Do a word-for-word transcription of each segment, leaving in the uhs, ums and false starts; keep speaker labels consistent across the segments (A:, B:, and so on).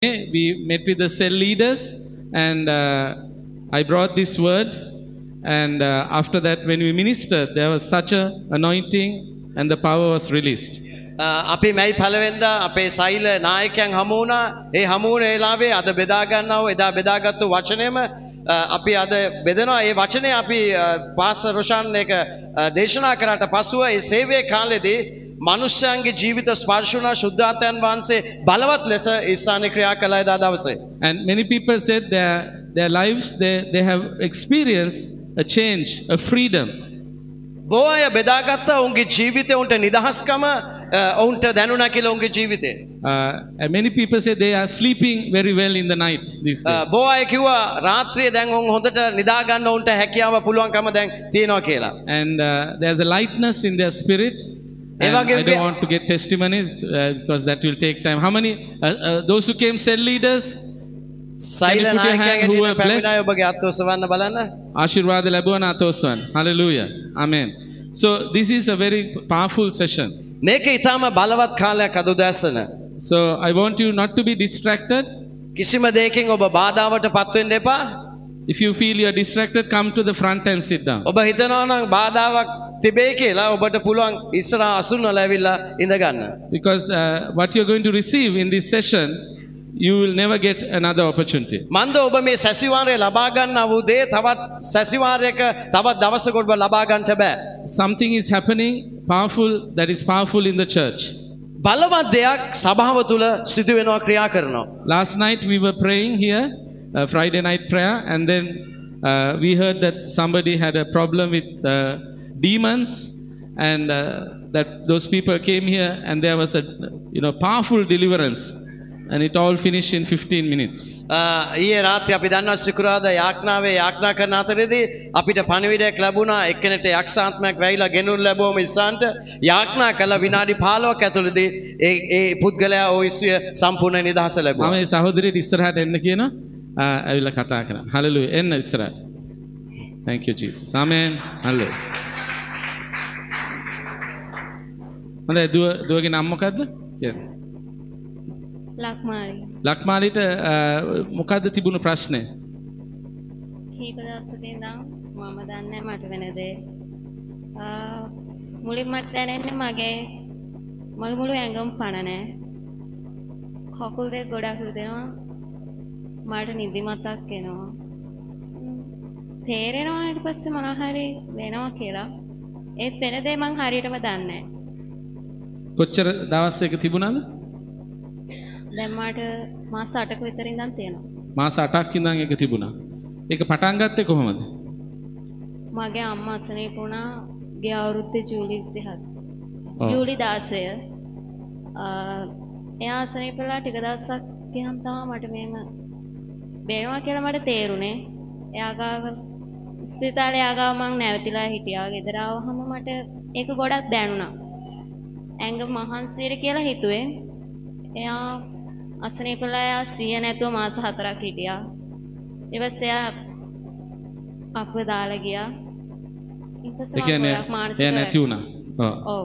A: We met with the cell leaders, and uh, I brought this word. And uh, after that, when we ministered, there was such a anointing, and the power was released.
B: අපි මැයි පළවෙනිදා අපේ සෛල නායකයන් හමු වුණා. ඒ හමු වුණ වෙලාවේ අද බෙදා ගන්නව එදා බෙදාගත්තු වචනයම අපි අද බෙදනවා. ඒ වචනේ අපි පාස්ටර් රොෂාන් එක දේශනා කරාට පසුව ඒ සේවයේ කාලෙදී මනුෂ්‍යයන්ගේ ජීවිත ස්පර්ශ වුණා. ශුද්ධාත්මයන් වහන්සේ බලවත් ලෙස ඉස්සානේ ක්‍රියා කළා එදා දවසේ.
A: And many people said their their lives they they have experienced a change, a freedom.
B: බොහෝ අය බෙදාගත්තා උන්ගේ ජීවිතේ උන්ට නිදහස්කම ඔවුන්ට දැනුණා කියලා උන්ගේ ජීවිතේ.
A: Uh, and many people say they are sleeping very well in the night these days.
B: බොහෝ අය කිව්වා රාත්‍රියේ දැන් උන් හොඳට නිදා ගන්න උන්ට හැකියාව පුළුවන්කම දැන් තියෙනවා කියලා.
A: And uh, there's a lightness in their spirit. And I don't want to get testimonies uh, because that will take time. How many uh, uh, those who came cell leaders?
B: සෛල නායකයන්ගේ පැමිණිලා ඔබගේ අත් ඔසවන්න බලන්න.
A: ආශිර්වාද ලැබුවා අත් ඔසවන්න. Hallelujah. Amen. So this is a very powerful session.
B: මේක ඊටම බලවත් කාලයක් අද උදෑසන.
A: So I want you not to be distracted.
B: කිසිම දෙයකින් ඔබ බාධාවට පත් වෙන්න එපා.
A: If you feel you are distracted, come to the front and sit down.
B: ඔබ හිතනවා නම් බාධාවක් තිබේ කියලා ඔබට පුළුවන් ඉස්සරහා අසුන් වල ඇවිල්ලා ඉඳ ගන්න.
A: Because uh, what you are going to receive in this session, you will never get another opportunity.
B: මන්ද ඔබ මේ සැසිවාරය ලබා ගන්නා වූ දේ තවත් සැසිවාරයක තවත් දවසක ඔබ ලබා ගන්නට බෑ.
A: Something is happening powerful that is powerful in the church.
B: බලවත් දෙයක් සභාව තුල සිදු වෙනවා ක්‍රියා කරනවා.
A: Last night we were praying here, uh, Friday night prayer, and then uh, we heard that somebody had a problem with uh, demons, and uh, that those people came here and there was a you know powerful deliverance, and it all finished in fifteen minutes.
B: ඊයේ රාත්‍රියේ අපි දන්නවා සිකුරාදා යාඥාවේ යාඥා කරන අතරේදී අපිට පණිවිඩයක් ලැබුණා. එක්කෙනෙක්ට යක්ෂාත්මයක් වැහිලා ගෙනුන් ලැබුවම ඉස්සන්ට යාඥා කළ විනාඩි පහළොවක් ඇතුළතදී ඒ ඒ පුද්ගලයා ඔයිසිය සම්පූර්ණ නිදහස ලැබුවා.
A: මම මේ සහෝදරියට ඉස්සරහට එන්න කියනවා. ඇවිල්ලා කතා කරන්න. Hallelujah. එන්න ඉස්සරහට. Thank you Jesus. Amen. Hallelujah. හොඳයි දුව දුවගේ නම මොකද්ද? කියන්න.
C: ලක්මාලි.
A: ලක්මාලිට මොකද්ද තිබුණු ප්‍රශ්නේ?
C: කීප දවසක ඉඳන් මම දන්නේ මට වෙන දේ. මුලින්ම මට දැනෙන්නේ මගේ මගේ මුළු ඇඟම පණ නැහැ. කකුල් දෙක ගොඩක් රිදෙනවා. මට නිදිමතක් එනවා. තේරෙනවා ඊට පස්සේ මොනවා හරි වෙනවා කියලා. ඒත් වෙන දේ මං හරියටම දන්නේ නැහැ.
A: කොච්චර දවස් එක තිබුණාද?
C: දැන් මට මාස අටක විතර ඉඳන් තියෙනවා.
A: මාස අටක් ඉඳන් ඒක තිබුණා. ඒක පටන් ගත්තේ කොහොමද?
C: මගේ අම්මා අසනීප වුණා ගිය අවුරුද්දේ ජූලි විසිහත. ජූලි දාසය. එයා අසනීප වෙලා ටික දවසක් ගියන් තමයි මට මේම වෙනවා කියලා මට තේරුනේ. එයා ගාව ස්පිරිතාලේ ආගාව මං නැවතිලා හිටියා. ගෙදර ආවහම මට ඒක ගොඩක් දැනුණා. ඇඟ මහන්සියට කියලා හිතුවේ. එයා අසනීපලා එයා සිය නැතුව මාස හතරක් හිටියා. ඊට පස්සේ එයා අපව දාලා ගියා. ඊට පස්සේ මම ගොඩක් මානසික
A: එයා නැති වුණා.
C: ඔව්.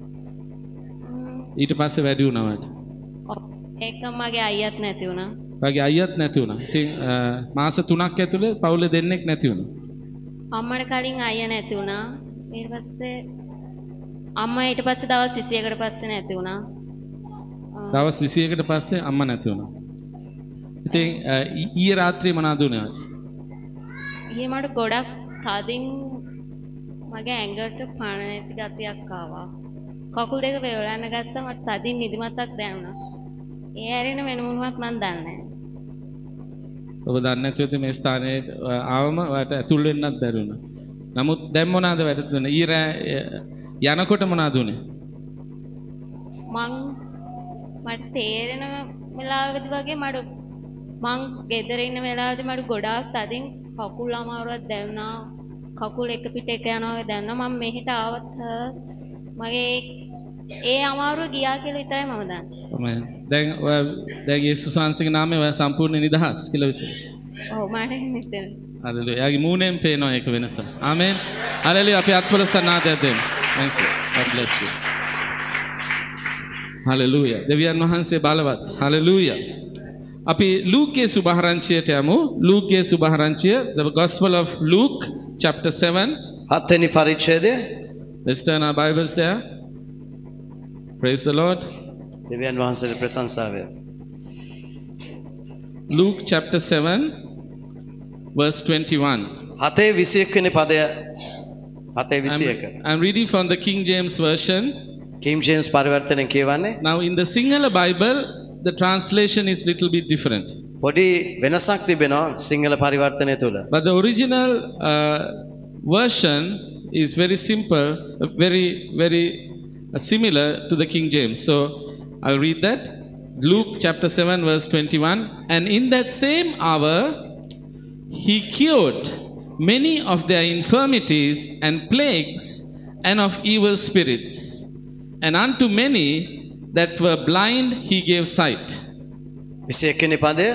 A: ඊට පස්සේ වැඩි වුණා වට.
C: ඔව්. ඒකම මගේ අයියත් නැති වුණා.
A: මගේ අයියත් නැති වුණා. ඉතින් මාස තුනක් ඇතුළේ පවුලේ දෙන්නෙක් නැති වුණා.
C: අම්මට කලින් අයියා නැති වුණා. ඊට පස්සේ අම්මා ඊට පස්සේ දවස් විසියකට පස්සේ නැති වුණා.
A: දවස් විසියකට පස්සේ අම්මා නැති වුණා. ඉතින් ඊයේ රාත්‍රියේ මොනවද උනේ?
C: ඊයේ මට ගොඩක් තදින් මගේ ඇඟට පණ නැති ගතියක් ආවා. කකුල් දෙක වේලන්න ගත්තා මට තදින් නිදිමතක් දැනුණා. ඒ ඇරෙන වෙන මොනවත් මන් දන්නේ නැහැ.
A: ඔබ දන්නේ නැතුව මේ ස්ථානයේ ආවම ඔයාලට ඇතුල් වෙන්නත් බැරි වුණා. නමුත් දැන් මොනවද වැටුනේ? ඊයේ යනකොට මොනවද උනේ?
C: මං මට තේරෙන වෙලාවෙදි වගේ මට මං ගෙදර ඉන්න වෙලාවෙදි මට ගොඩාක් තදින් කකුල් අමාරුවක් දැනුණා. කකුල් එක පිට එක යනවා වගේ දැනුණා. මම මෙහෙට ආවත් මගේ ඒ අමාරුව ගියා කියලා විතරයි මම දන්නේ.
A: තමයි. දැන් ඔය දැන් යේසුස් වහන්සේගේ නාමයෙන් ඔය සම්පූර්ණ නිදහස් කියලා විසි.
C: ඔව් මට හිතෙනවා.
A: හalleluya. යාගේ මූණෙන් පේනවා ඒක වෙනස. ආමෙන්. හalleluya. අපි අත්වල සනාදයක් දෙමු. Thank you. God bless you. Hallelujah. දෙවියන් වහන්සේ බලවත්. Hallelujah. අපි ලූක්ගේ සුභාරංචියට යමු. ලූක්ගේ සුභාරංචිය, the Gospel of Luke chapter seven.
B: හත්වෙනි පරිච්ඡේදය.
A: Let's turn our Bibles there. Praise the Lord.
B: දෙවියන් වහන්සේට ප්‍රශංසාව වේ.
A: Luke chapter seven verse twenty-one.
B: හතේ විසිඑක වෙනි පදය. හතේ විසිඑක.
A: I'm, I'm reading from the King James version.
B: King James පරිවර්තනයෙන් කියවන්නේ.
A: Now in the Sinhala Bible, the translation is little bit different.
B: පොඩි වෙනසක් තිබෙනවා සිංහල පරිවර්තනය තුල.
A: But the original uh, version is very simple, uh, very, very uh, similar to the King James. So I'll read that. Luke chapter seven verse twenty-one. And in that same hour, he cured many of their infirmities and plagues and of evil spirits. And unto many that were blind he gave sight.
B: විසිඑක වෙනි පදය.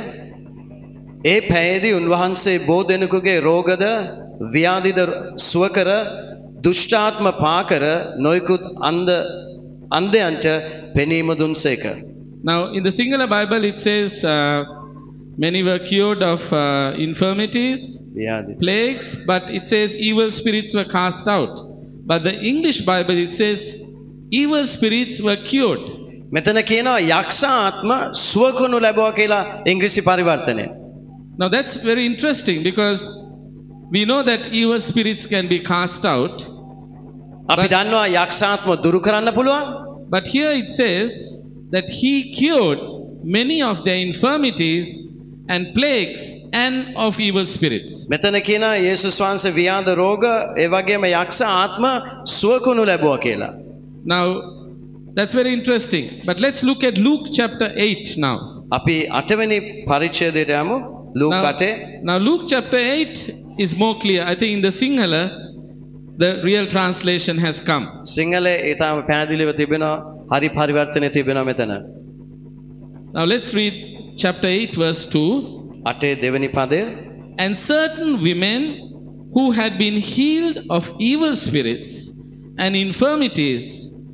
B: ඒ පැයේදී උන්වහන්සේ බොහෝ දෙනෙකුගේ රෝගද ව්‍යාධිද සුව කර දුෂ්ටාත්ම පාකර නොයෙකුත් අන්ධ අන්ධයන්ට පෙනීම දුන්සේක.
A: Now in the Sinhala Bible it says uh, many were cured of uh, infirmities,
B: ව්‍යාධි.
A: plagues, but it says evil spirits were cast out. But the English Bible it says evil spirits were cured.
B: මෙතන කියනවා යක්ෂ ආත්ම සුව කරනු ලැබුවා කියලා ඉංග්‍රීසි පරිවර්තනය.
A: Now that's very interesting because we know that evil spirits can be cast out.
B: අපි දන්නවා යක්ෂ ආත්ම දුරු කරන්න පුළුවන්.
A: But here it says that he cured many of their infirmities and plagues and of evil spirits.
B: මෙතන කියනවා යේසුස් වහන්සේ ව්‍යාධ රෝග ඒ වගේම යක්ෂ ආත්ම සුව කරනු ලැබුවා කියලා.
A: Now that's very interesting. But let's look at Luke chapter eight now.
B: අපි අටවෙනි පරිච්ඡේදයට යමු. ලූක්
A: Now,
B: අටේ.
A: now Luke chapter eight is more clear. I think in the Sinhala, the real translation has come.
B: සිංහලේ ඒ තාම පැහැදිලිව තිබෙනවා. හරි පරිවර්තනය තිබෙනවා මෙතන.
A: Now let's read chapter eight verse two.
B: අටේ දෙවෙනි පදය.
A: And certain women who had been healed of evil spirits and infirmities,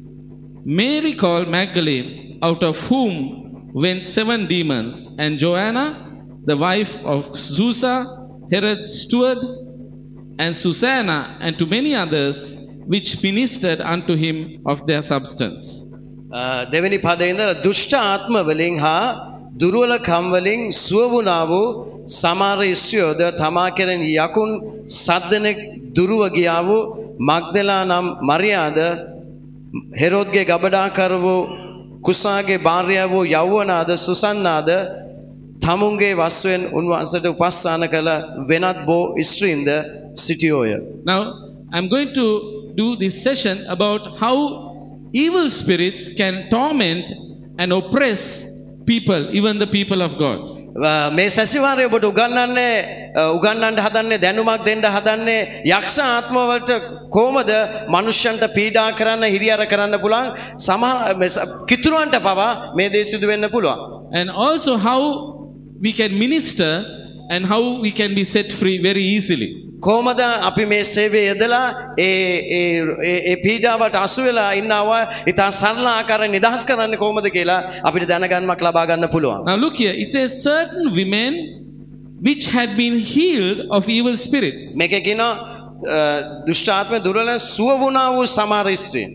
A: Mary called Magdalene, out of whom went seven demons, and Joanna, the wife of Chuza, Herod's steward, and Susanna, and to many others, which ministered unto him of their substance.
B: දෙවෙනි පදේ ඉඳලා දුෂ්ට ආත්ම වලින් හා දුර්වල කම් වලින් සුව වුණා වූ සමහර ස්ත්‍රියෝද තමා කෙරෙන යකුන් සද්දෙනෙක් දුරව ගියා වූ මග්දලා නම් මරියාද හෙරෝද්ගේ ගබඩාකර වූ කුසාගේ භාර්යාව වූ යෞවනාද සුසන්නාද තමුන්ගේ වස්තුවෙන් උන්වහන්සේට උපස්ථාන කළ වෙනත් බෝ ස්ත්‍රීන්ද සිටියෝය.
A: Now I'm going to do this session about how evil spirits can torment and oppress people, even the people of God.
B: මේ සැසිවාරය ඔබට උගන්වන්නේ උගන්වන්න හදන්නේ දැනුමක් දෙන්න හදන්නේ යක්ෂ ආත්ම වලට කොහොමද මනුෂ්‍යන්ට පීඩා කරන්න හිරියර කරන්න පුළුවන් සමහර කිතුරුවන්ට පවා මේ දේ සිදු වෙන්න පුළුවන්.
A: And also how we can minister and how we can be set free very easily.
B: කොහොමද අපි මේ සේවයේ යෙදලා ඒ ඒ ඒ පීඩාවට අසු වෙලා ඉන්නව ඊට සරල ආකාරයෙන් නිදහස් කරන්නේ කොහොමද කියලා අපිට දැනගන්නමක් ලබා ගන්න පුළුවන්.
A: Now look here, it says certain women which had been healed of evil spirits.
B: මේකේ කියනවා දුෂ්ට ආත්ම දුර්වල සුව වුණා වූ සමහර ස්ත්‍රීන්.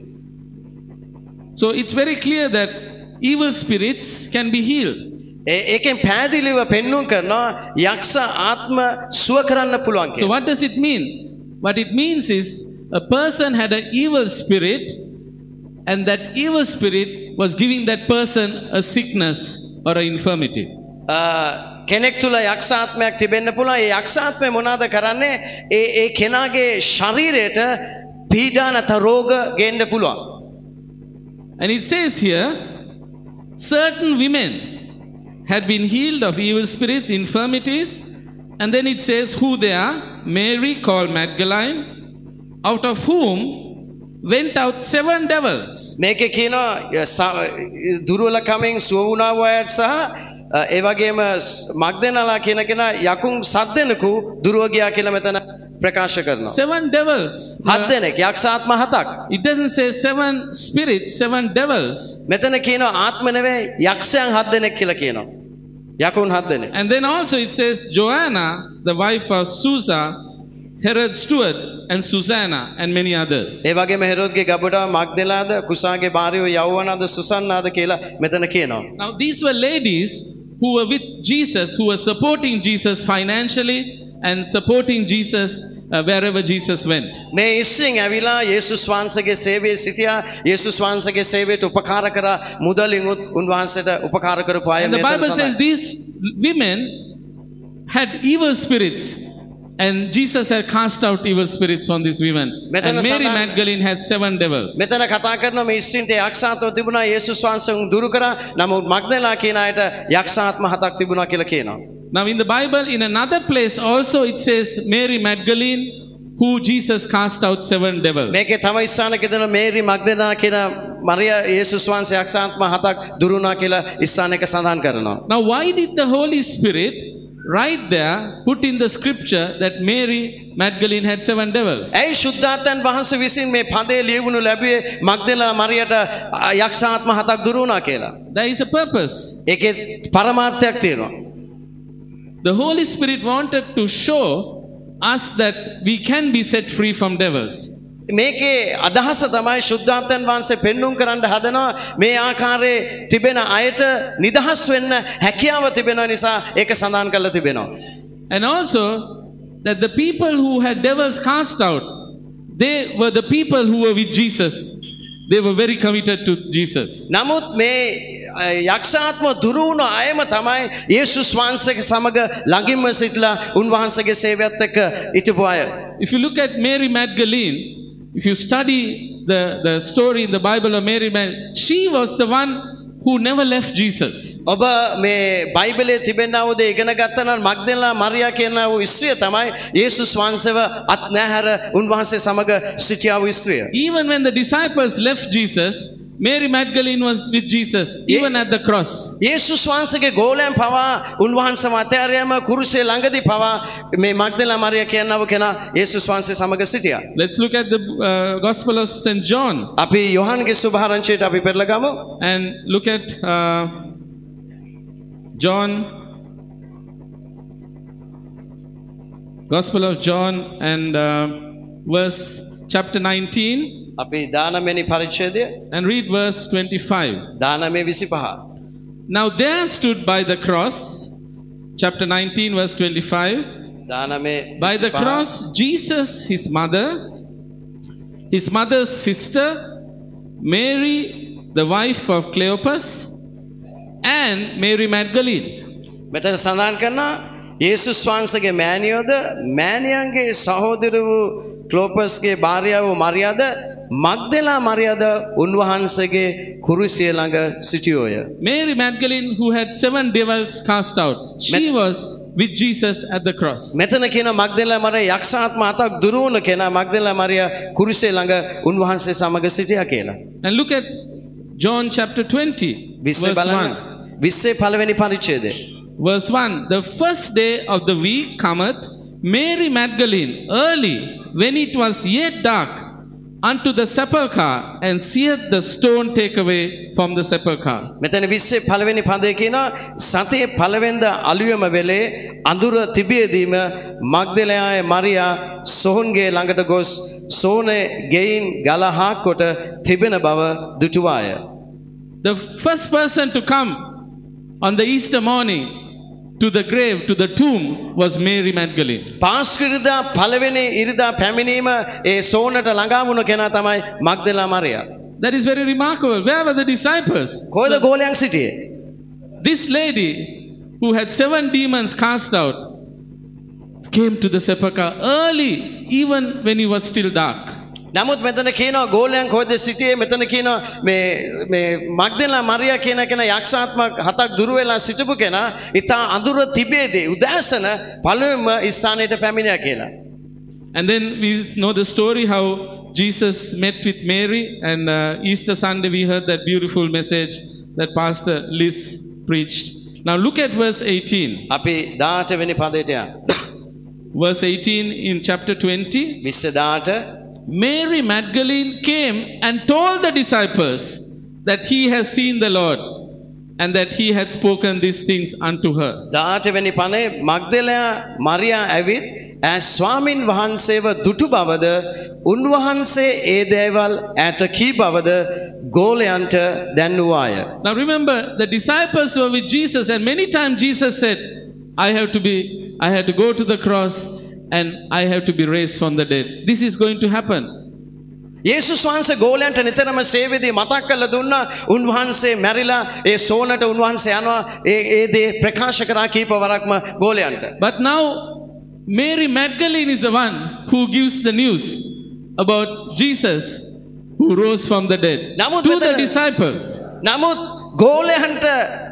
A: So it's very clear that evil spirits can be healed.
B: ඒකෙන් පැහැදිලිව පෙන්වුම් කරනවා යක්ෂ ආත්ම සුව කරන්න පුළුවන්
A: So
B: කියලා.
A: what does it mean? What it means is a person had an evil spirit and that evil spirit was giving that person a sickness or an infirmity.
B: කෙනෙක් තුල යක්ෂ ආත්මයක් තිබෙන්න පුළුවන්. ඒ යක්ෂ ආත්මය මොනවාද කරන්නේ? ඒ ඒ කෙනාගේ ශරීරයට පීඩා නැත රෝග ගේන්න පුළුවන්.
A: And it says here, certain women had been healed of evil spirits, infirmities, and then it says who they are. Mary called Magdalene, out of whom went out seven devils.
B: මේකේ කියනවා දුර්වල කමෙන් සුව වුණා වූ සහ ඒ වගේම මග්දලලා කියන කෙනා යකුන් සද්දෙනකු දුරව ගියා කියලා මෙතන ප්‍රකාශ කරනවා.
A: Seven devils.
B: හත් දෙනෙක් යක්ෂ ආත්ම හතක්.
A: It doesn't say seven spirits, seven devils.
B: මෙතන කියනවා ආත්ම නෙවෙයි යක්ෂයන් හත් දෙනෙක් කියලා කියනවා. යකුන් හත් දෙනෙක්.
A: And then also it says Joanna, the wife of Susa, Herod's steward, and Susanna, and many others.
B: ඒ වගේම හෙරෝද්ගේ ගබඩාව මග්දලාද කුසාගේ භාර්යාව යෞවනාද සුසන්නාද කියලා මෙතන කියනවා.
A: Now these were ladies who were with Jesus, who were supporting Jesus financially and supporting Jesus uh, wherever Jesus went.
B: මේ ඉස්සින් ඇවිලා යේසුස් වහන්සේගේ සේවයේ සිටියා. යේසුස් වහන්සේගේ සේවයට උපකාර කරා. මුදලින් උන්වහන්සේට උපකාර කරපු අය
A: And the
B: මෙතන
A: Bible says
B: සඳහන්.
A: these women had evil spirits. And Jesus had cast out evil spirits from these women. And Mary Magdalene had seven devils.
B: මෙතන කතා කරනවා මේ ඉස්සින්ට යක්ෂාත්ම තිබුණා. යේසුස් වහන්සේ උන් දුරු කරා. නමුත් මග්දලා කියන අයට යක්ෂාත්ම හතක් තිබුණා කියලා කියනවා.
A: Now in the Bible, in another place also it says Mary Magdalene, who Jesus cast out seven devils.
B: මේකේ තව ඉස්සානක දෙන මේරි මග්දලා කියන මරියා යේසුස් වහන්සේ යක්ෂාත්ම හතක් දුරු වුණා කියලා ඉස්සානක සඳහන් කරනවා.
A: Now why did the Holy Spirit right there put in the scripture that Mary Magdalene had seven devils?
B: ඇයි ශුද්ධාත්මයන් වහන්සේ විසින් මේ පදේ ලියවුණු ලැබුවේ මග්දලා මරියට යක්ෂාත්ම හතක් දුරු වුණා කියලා?
A: There is a purpose.
B: ඒකේ පරමාර්ථයක් තියෙනවා.
A: The Holy Spirit wanted to show us that we can be set free from devils.
B: මේකේ අදහස තමයි ශුද්ධාත්මයන් වහන්සේ පෙන්눔 කරන්න හදනවා මේ ආකාරයේ තිබෙන අයට නිදහස් වෙන්න හැකියාව තිබෙන නිසා ඒක සඳහන් කරලා තිබෙනවා.
A: And also that the people who had devils cast out, they were the people who were with Jesus. They were very committed to Jesus.
B: නමුත් මේ යක්ෂාත්ම දුරු වුණ අයම තමයි යේසුස් වහන්සේගේ සමග ළඟින්ම සිටලා උන්වහන්සේගේ සේවයත් එක්ක හිටපු අය.
A: If you look at Mary Magdalene, if you study the, the story in the Bible of Mary Magdalene, she was the one who never left Jesus.
B: ඔබ මේ බයිබලයේ තිබෙනා වූ දේ ඉගෙන ගත්තා නම් මග්දලා මරියා කියන වූ ස්ත්‍රිය තමයි යේසුස් වහන්සේව අත් නැහැර උන්වහන්සේ සමග සිටියා වූ ස්ත්‍රිය.
A: Even when the disciples left Jesus, Mary Magdalene was with Jesus, even at the cross.
B: යේසුස් වහන්සේගේ ගෝලයන් පවා උන්වහන්සේව අතහැරියම කුරුසේ ළඟදී පවා මේ මග්දලා මරියා කියනව කෙනා යේසුස් වහන්සේ සමග සිටියා.
A: Let's look at the uh, Gospel of Saint John.
B: අපි යෝහන්ගේ සුභාරංචියට අපි පෙරලා ගමු.
A: And look at uh, John, Gospel of John, and uh, verse chapter nineteen.
B: අපි දානමෙනි පරිච්ඡේදය
A: And read verse twenty-five.
B: දානමේ විසිපහ.
A: Now there stood by the cross, chapter nineteen, verse twenty-five.
B: දානමේ
A: By the cross, Jesus, his mother, his mother's sister, Mary, the wife of Cleopas, and Mary Magdalene.
B: මෙතන සඳහන් කරනවා යේසුස් වහන්සේගේ මෑණියෝද මෑණියන්ගේ සහෝදර වූ ක්ලෝපස්ගේ භාර්යාව මරියාද මග්දලා මරියාද උන්වහන්සේගේ කුරුසිය ළඟ සිටියෝය.
A: Mary Magdalene, who had seven devils cast out, she was with Jesus at the cross.
B: මෙතන කියන මග්දලා මරියා යක්ෂාත්ම හතක් දුරු වුණ කෙනා මග්දලා මරියා කුරුසිය ළඟ උන්වහන්සේ සමග සිටියා කියලා.
A: And look at John chapter twenty,
B: විස්සේ
A: verse
B: බලන්න.
A: one.
B: විස්සේ පළවෙනි පරිච්ඡේදය.
A: Verse one. The first day of the week cometh, Mary Magdalene, early, when it was yet dark, unto the sepulchre, and seeth the stone take away from the sepulchre.
B: මෙතන විස්සේ පළවෙනි පදේ කියනවා සතේ පළවෙනිද අලුයම වෙලේ අඳුර තිබියදීම මග්දලයාය මරියා සෝහන්ගේ ළඟට ගොස් සෝනේ ගෙයින් ගලහා කොට තිබෙන බව දුටුවාය.
A: The first person to come on the Easter morning to the grave, to the tomb, was Mary Magdalene.
B: පාස්කිරිදා පළවෙනි ඉරිදා පැමිණීම ඒ සෝනට ළඟා වුණ කෙනා තමයි මග්දලා මරියා.
A: That is very remarkable. Where were the disciples?
B: කොහෙද ගෝලයන් සිටියේ?
A: This lady who had seven demons cast out came to the sepulchre early, even when it was still dark.
B: නමුත් මෙතන කියනවා ගෝලයන් කොහෙද සිටියේ? මෙතන කියනවා මේ මේ මග්දලා මරියා කියන කෙනා යක්ෂාත්ම හතක් දුර වෙලා සිටපු කෙනා ඊට අඳුර තිබේදී උදෑසන පළවෙනිම ස්ථානයට පැමිණියා කියලා.
A: And then we know the story how Jesus met with Mary, and uh, Easter Sunday we heard that beautiful message that Pastor Liz preached. Now look at verse eighteen.
B: අපි දාට වෙනි පදයට යන්න.
A: Verse eighteen in chapter twenty.
B: විස්ස දාට
A: Mary Magdalene came and told the disciples that he has seen the Lord and that he had spoken these things unto her.
B: දාට වෙනි පනේ මග්දලයා මරියා ඇවිත් ඈ ස්වාමින් වහන්සේව දුටු බවද උන්වහන්සේ ඒ දේවල් ඈට කී බවද ගෝලයන්ට දැන්වුවාය.
A: Now remember, the disciples were with Jesus, and many times Jesus said, I have to be, I had to go to the cross and I have to be raised from the dead. This is going to happen.
B: යේසුස් වහන්සේ ගෝලයන්ට නිතරම සේවයේදී මතක් කරලා දුන්නා උන්වහන්සේ මැරිලා ඒ සෝනට උන්වහන්සේ යනවා ඒ ඒ දේ ප්‍රකාශ කරා කීප වරක්ම ගෝලයන්ට.
A: But now Mary Magdalene is the one who gives the news about Jesus who rose from the dead
B: නමුත්
A: to the
B: මෙතන-
A: disciples.
B: නමුත් ගෝලයන්ට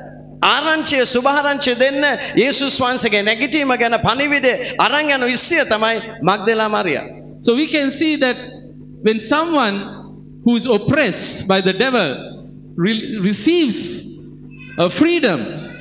B: ආරංචිය සුභාරංචිය දෙන්න යේසුස් වහන්සේගේ නැගිටීම ගැන පණිවිඩය අරන් යන විශ්ය තමයි මග්දලා මරියා.
A: So we can see that when someone who is oppressed by the devil re- receives a freedom,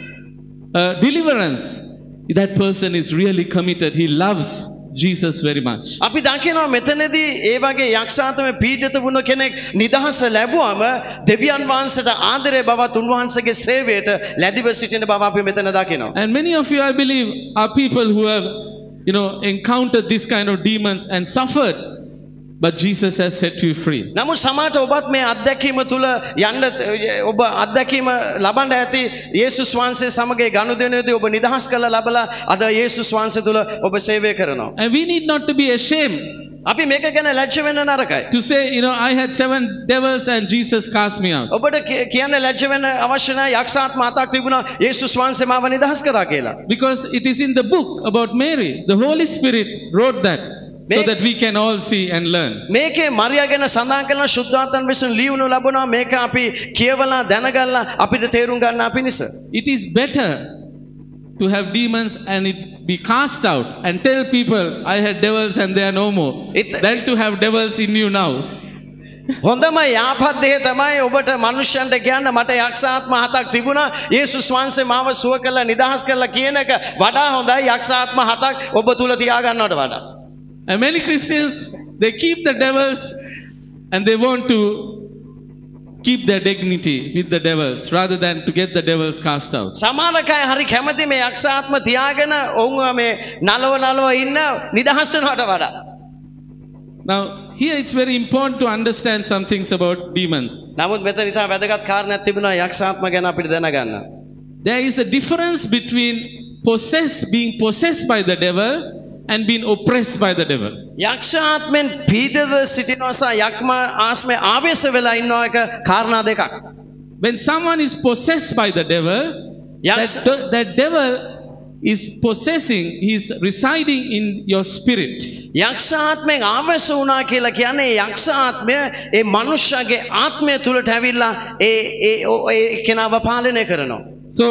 A: a deliverance, that person is really committed. He loves Jesus very much.
B: අපි දකිනවා මෙතනදී ඒ වගේ යක්ෂාතමේ පීඩිත වුණ කෙනෙක් නිදහස ලැබුවම දෙවියන් වහන්සේට ආදරේ බවත් උන්වහන්සේගේ සේවයට ලැබිව සිටින බව අපි මෙතන දකිනවා.
A: And many of you, I believe, are people who have, you know, encountered this kind of demons and suffered. But Jesus has set you free.
B: නමුත් සමහරට ඔබත් මේ අත්දැකීම තුල යන්න ඔබ අත්දැකීම ලබන්න ඇති යේසුස් වහන්සේ සමග ගනුදෙනුවේදී ඔබ නිදහස් කරලා ලබලා අද යේසුස් වහන්සේ තුල ඔබ සේවය කරනවා.
A: And we need not to be ashamed
B: අපි මේක ගැන ලැජ්ජ වෙන්න නරකයි.
A: to say, you know, I had seven devils and Jesus cast me out.
B: ඔබට කිය- කියන්න ලැජ්ජ වෙන්න අවශ්‍ය නැහැ යක්ෂාත්ම හතක් තිබුණා යේසුස් වහන්සේ මාව නිදහස් කරා කියලා.
A: Because it is in the book about Mary. The Holy Spirit wrote that so
B: May-
A: that we can all see and learn.
B: මේකේ මරියා ගැන සඳහන් කරන ශුද්ධාත්මන් විසින් ලියවනු ලැබුණා මේක අපි කියවලා දැනගල්ලා අපිට තේරුම් ගන්න පිණිස.
A: It is better to have demons and it be cast out and tell people, I had devils and they are no more,
B: It-
A: than to have devils in you now.
B: හොඳම යාපත් දේ තමයි ඔබට මනුෂ්‍යයන්ට කියන්න මට යක්ෂාත්ම හතක් තිබුණා යේසුස් වහන්සේ මාව සුව කළා නිදහස් කළා කියන එක වඩා හොඳයි යක්ෂාත්ම හතක් ඔබ තුල තියාගන්නවට වඩා.
A: And many Christians, they keep the devils and they want to keep their dignity with the devils rather than to get the devils cast out.
B: සමහර අය හරි කැමති මේ යක්ෂාත්ම තියාගෙන ඔවුන් මේ නලව නලව ඉන්න නිදහස් වෙනවට වඩා.
A: Now, here it's very important to understand some things about demons.
B: නමුත් මෙතන ඉතා වැදගත් කාරණයක් තිබුණා යක්ෂාත්ම ගැන අපිට දැනගන්න.
A: There is a difference between possess, being possessed by the devil and being oppressed by the devil.
B: යක්ෂාත්මෙන් පීඩිතව සිටිනවා සහ යක්ම ආස්මේ ආවේශ වෙලා ඉන්නවා එක කාරණා දෙකක්.
A: When someone is possessed by the devil,
B: Yes.
A: that, that devil is possessing, he is residing in your spirit.
B: යක්ෂාත්මෙන් ආවේශ වුණා කියලා කියන්නේ යක්ෂාත්මය ඒ මනුෂ්‍යගේ ආත්මය තුලට ඇවිල්ලා ඒ ඒ ඔ- ඒ කෙනාව පාලනය කරනවා.
A: So,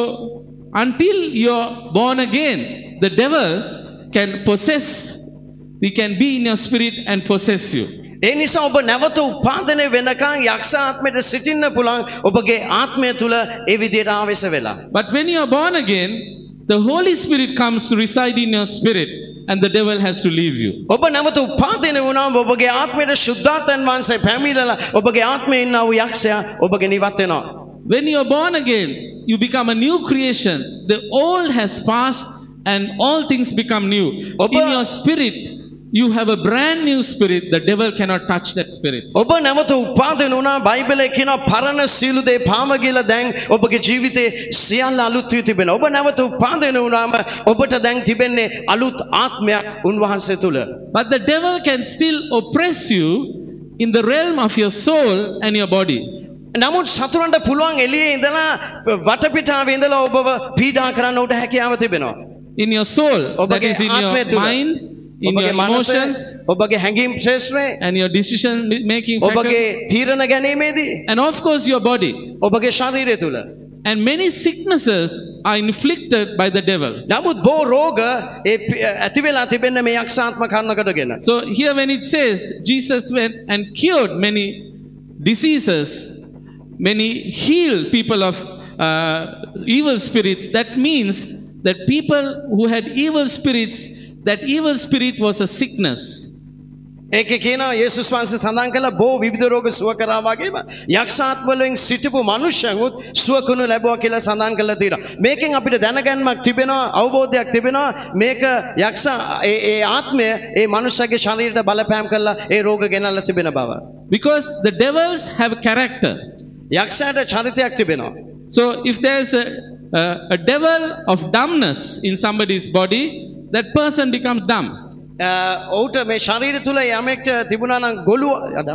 A: until you're born again, the devil can possess, he can be in your spirit and possess you.
B: ඒ නිසා ඔබ නැවත උපාදනය වෙනකන් යක්ෂාත්මයට සිටින්න පුළුවන් ඔබගේ ආත්මය තුල ඒ විදිහට ආවේශ වෙලා.
A: But when you are born again, the Holy Spirit comes to reside in your spirit and the devil has to leave you.
B: ඔබ නැවත උපාදනය වුණාම ඔබගේ ආත්මයට ශුද්ධාත්මයන් වහන්සේ පැමිණලා ඔබගේ ආත්මයේ ඉන්නා වූ යක්ෂයා ඔබගෙන් ඉවත් වෙනවා.
A: When you are born again, you become a new creation. The old has passed and all things become new.
B: Oba-
A: In your spirit, you have a brand new spirit. The devil cannot touch that spirit.
B: ඔබ නැවත උපාදනය වුණා බයිබලයේ කියනවා පරණ සීල දේ පාම ගිහලා දැන් ඔබගේ ජීවිතේ සියල්ල අලුත් වී තිබෙනවා. ඔබ නැවත උපාදනය වුණාම ඔබට දැන් තිබෙන්නේ අලුත් ආත්මයක් උන්වහන්සේ තුල.
A: But the devil can still oppress you in the realm of your soul and your body.
B: නමුත් සතුරන්ට පුළුවන් එළියේ ඉඳලා වටපිටාවේ ඉඳලා ඔබව පීඩා කරන්න උට හැකියාව තිබෙනවා.
A: In your soul, that
B: ඔබගේ
A: is in
B: ආත්මය
A: your
B: තුල.
A: mind, in your
B: ඔබගේ මනස,
A: emotions,
B: ඔබගේ හැඟීම් ශේෂ්ත්‍රයේ
A: and your decision making
B: ඔබගේ
A: factors,
B: තීරණ ගැනීමේදී
A: and of course your body.
B: ඔබගේ ශරීරය තුල.
A: And many sicknesses are inflicted by the devil.
B: නමුත් බොහෝ රෝග ඒ පි- ඇති වෙලා තිබෙන්නේ මේ යක්ෂාත්ම කර්ණකටගෙන.
A: So here when it says Jesus went and cured many diseases, many healed people of uh, evil spirits, that means that people who had evil spirits, that evil spirit was a sickness.
B: ඒකේ කියනවා යේසුස් වහන්සේ සඳහන් කළා බෝ විවිධ රෝග සුව කරා වගේම යක්ෂාත්ම වලින් සිටපු මිනිසුන්ුත් සුව කරනු ලැබුවා කියලා සඳහන් කරලා තියෙනවා. මේකෙන් අපිට දැනගැන්මක් තිබෙනවා, අවබෝධයක් තිබෙනවා. මේක යක්ෂ ඒ ඒ ආත්මය ඒ මනුෂ්‍යගේ ශරීරයට බලපෑම් කරලා ඒ රෝග ගෙනල්ලා තිබෙන බව.
A: Because the devils have character.
B: යක්ෂයාට චරිතයක් තිබෙනවා.
A: So if there's a, a, a devil of dumbness in somebody's body, that person becomes dumb.
B: ඔහුට මේ ශරීර තුල යමෙක්ට තිබුණා නම් ගොළු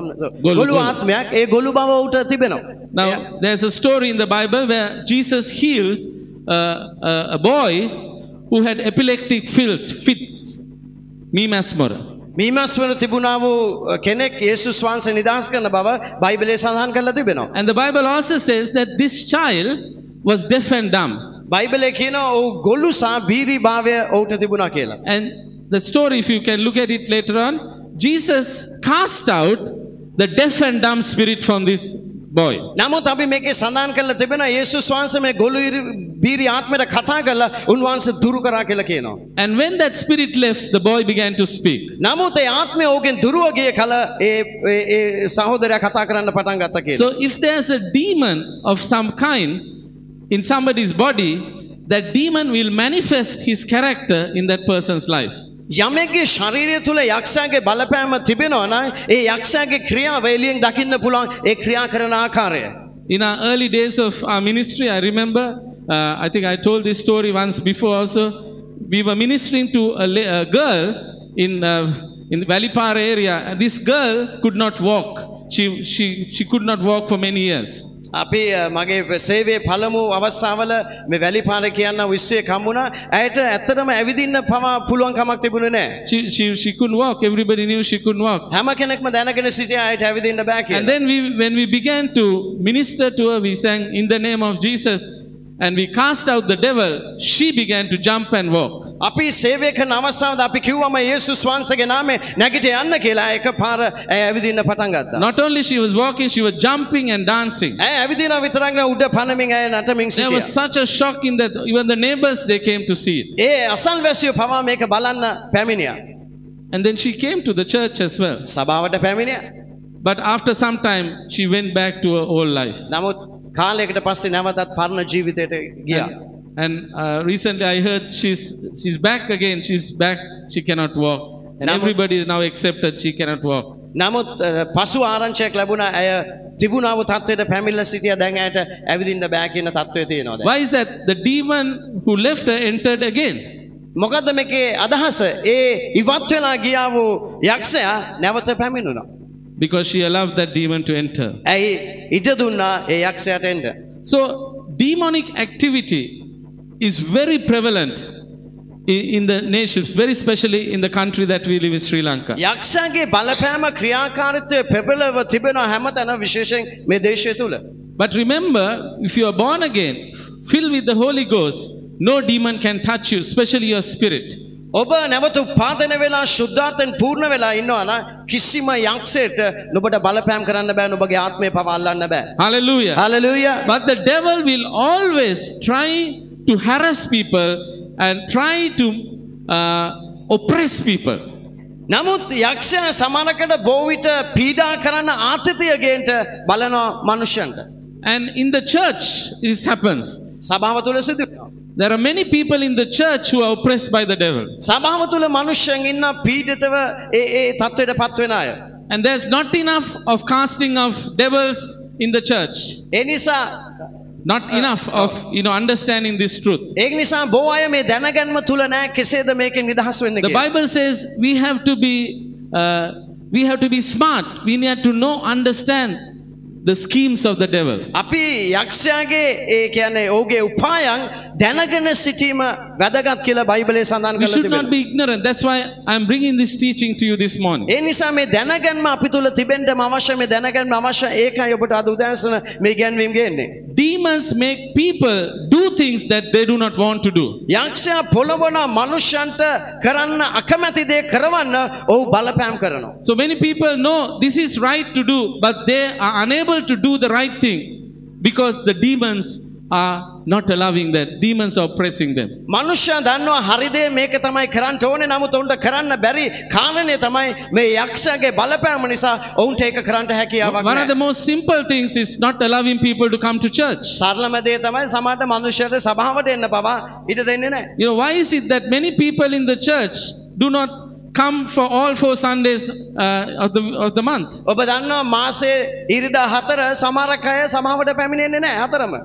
B: ගොළු ආත්මයක් ඒ ගොළු බව ඔහුට තිබෙනවා.
A: Now there's a story in the Bible where Jesus heals uh, a, a boy who had epileptic fits, fits, mimasmora.
B: මීමස්වර තිබුණා වූ කෙනෙක් යේසුස් වහන්සේ නිදහස් කරන බව බයිබලයේ සඳහන් කරලා තිබෙනවා.
A: And the Bible also says that this child was deaf and dumb.
B: බයිබලයේ කියනවා ඔහු ගොළු සහ බීරි භාවය ඔහුට තිබුණා කියලා.
A: And the story, if you can look at it later on, Jesus cast out the deaf and dumb spirit from this boy.
B: නමුත් අපි මේකේ සඳහන් කරලා තිබෙනවා යේසුස් වහන්සේ මේ ගොළු බීරි ආත්මයට කතා කරලා උන්වහන්සේ දුරු කරා කියලා කියනවා.
A: And when that spirit left, the boy began to speak.
B: නමුත් ඒ ආත්මය ඕකෙන් දුරව ගිය කල ඒ ඒ සහෝදරයා කතා කරන්න පටන් ගත්තා කියලා.
A: So if there's a demon of some kind in somebody's body, that demon will manifest his character in that person's life.
B: යමෙක්ගේ ශරීරය තුල යක්ෂයාගේ බලපෑම තිබෙනවා නම් ඒ යක්ෂයාගේ ක්‍රියාව එළියෙන් දකින්න පුළුවන් ඒ ක්‍රියා කරන ආකාරය.
A: In our early days of our ministry, I remember, uh, I think I told this story once before also, we were ministering to a, la- a girl in uh, in the Valipara area. And this girl could not walk. She, she, she could not walk for many years.
B: අපි මගේ සේවයේ පළමු අවස්ථාවල මේ වැලිපාර කියන විශ්වයේ කම්මුණා. ඇයට ඇත්තටම ඇවිදින්න පවා පුළුවන් කමක් තිබුණේ නැහැ.
A: She, she, she couldn't walk. Everybody knew she couldn't walk.
B: හැම කෙනෙක්ම දැනගෙන සිටියා ඇයට ඇවිදින්න බෑ කියලා.
A: And then we, when we began to minister to her, we sang in the name of Jesus and we cast out the devil. She began to jump and walk.
B: අපි සේවය කරන අවස්ථාවද අපි කිව්වම යේසුස් වහන්සේගේ නාමයෙන් නැගිට යන්න කියලා එකපාර ඇය ඇවිදින්න පටන් ගත්තා.
A: Not only she was walking, she was jumping and dancing.
B: ඇය ඇවිදිනා විතරක් නෙවෙයි උඩ පනමින් ඇය නටමින්
A: There was
B: සිටියා.
A: such a shock in that even the neighbors, they came to see it.
B: ඒ අසල්වැසියෝ පවා මේක බලන්න පැමිණියා.
A: And then she came to the church as well.
B: සභාවට පැමිණියා.
A: But after some time, she went back to her old life.
B: නමුත් කාලයකට පස්සේ නැවතත් පරණ ජීවිතයට ගියා.
A: And uh, recently I heard she's she's back again. She's back. She cannot walk. And
B: Now-
A: everybody is now accepted she cannot walk.
B: නමුත් පසු ආරංචියක් ලැබුණා ඇය තිබුණා වූ තත්ත්වයට පැමිණලා සිටියා. දැන් ඇයට ඇවිදින්න බෑ කියන තත්ත්වය තියෙනවා දැන්.
A: Why is that? The demon who left her entered again.
B: මොකද්ද මේකේ අදහස? ඒ ඉවත් වෙලා ගියා වූ යක්ෂයා නැවත පැමිණුණා.
A: Because she allowed that demon to enter.
B: ඇයි ඉඩ දුන්නා ඒ යක්ෂයාට එන්න.
A: So demonic activity is very prevalent in, in the nations, very especially in the country that we live in, Sri Lanka.
B: යක්ෂයාගේ බලපෑම ක්‍රියාකාරීත්වය ප්‍රබලව තිබෙනවා හැමතැන විශේෂයෙන් මේ දේශය තුල.
A: But remember, if you are born again, filled with the Holy Ghost, no demon can touch you, especially your spirit.
B: ඔබ නැවත උපාදනය වෙලා ශුද්ධාත්මෙන් පූර්ණ වෙලා ඉන්නවා නම් කිසිම යක්ෂයට නුඹට බලපෑම් කරන්න බෑ. නුඹගේ ආත්මය පවා අල්ලන්න බෑ.
A: Hallelujah.
B: Hallelujah.
A: But the devil will always try to harass people and try to uh, oppress people.
B: නමුත් යක්ෂයා සමානකට බොහෝ විට පීඩා කරන ආතතිය ගේන්න බලනවා මනුෂ්‍යන්ට.
A: And in the church, this happens.
B: සභාව තුල සිදු වෙනවා.
A: There are many people in the church who are oppressed by the devil.
B: සභාව තුල මනුෂ්‍යයන් ඉන්න පීඩිතව ඒ ඒ තත්ත්වයට පත් වෙන අය.
A: And there's not enough of casting of devils in the church.
B: ඒ නිසා
A: Not enough of, you know, understanding this truth.
B: ඒක නිසා බොහෝ අය මේ දැනගැන්ම තුල නැහැ කෙසේද මේකෙන් නිදහස් වෙන්නේ
A: The
B: කියලා.
A: Bible says we have to be uh, we have to be smart. We need to know, understand the schemes of the devil.
B: අපි යක්ෂයාගේ ඒ කියන්නේ ඔහුගේ උපායන් දැනගෙන සිටීම වැදගත් කියලා බයිබලයේ සඳහන්
A: We
B: කරලා
A: should not
B: තිබෙනවා.
A: be ignorant. That's why I'm bringing this teaching to you this morning.
B: ඒ නිසා මේ දැනගැන්ම අපි තුල තිබෙන්නම අවශ්‍ය. මේ දැනගැන්ම අවශ්‍ය. ඒකයි ඔබට අද උදෑසන මේ ගැන්වීම ගේන්නේ.
A: Demons make people do things that they do not want to do.
B: යක්ෂයා පොළවන මනුෂ්‍යන්ට කරන්න අකමැති දේ කරවන්න ඔහු බලපෑම් කරනවා.
A: So many people know this is right to do, but they are unable to do the right thing because the demons are not allowing that. Demons are oppressing them.
B: මනුෂ්‍යයා දන්නවා හරි දේ මේක තමයි කරන්න ඕනේ නමුත් උන්ට කරන්න බැරි කාරණේ තමයි මේ යක්ෂයාගේ බලපෑම නිසා ඔවුන්ට ඒක කරන්න හැකියාවක්
A: One of the
B: නැහැ.
A: most simple things is not allowing people to come to church.
B: සරලම දේ තමයි සමහරට මනුෂ්‍යයට සභාවට එන්න පවා ඉඩ දෙන්නේ නැහැ.
A: You know, why is it that many people in the church do not come for all four Sundays uh, of the of the month?
B: ඔබ දන්නවා මාසේ ඉරිදා හතර සමහරක් අය සභාවට පැමිණෙන්නේ නැහැ හතරම.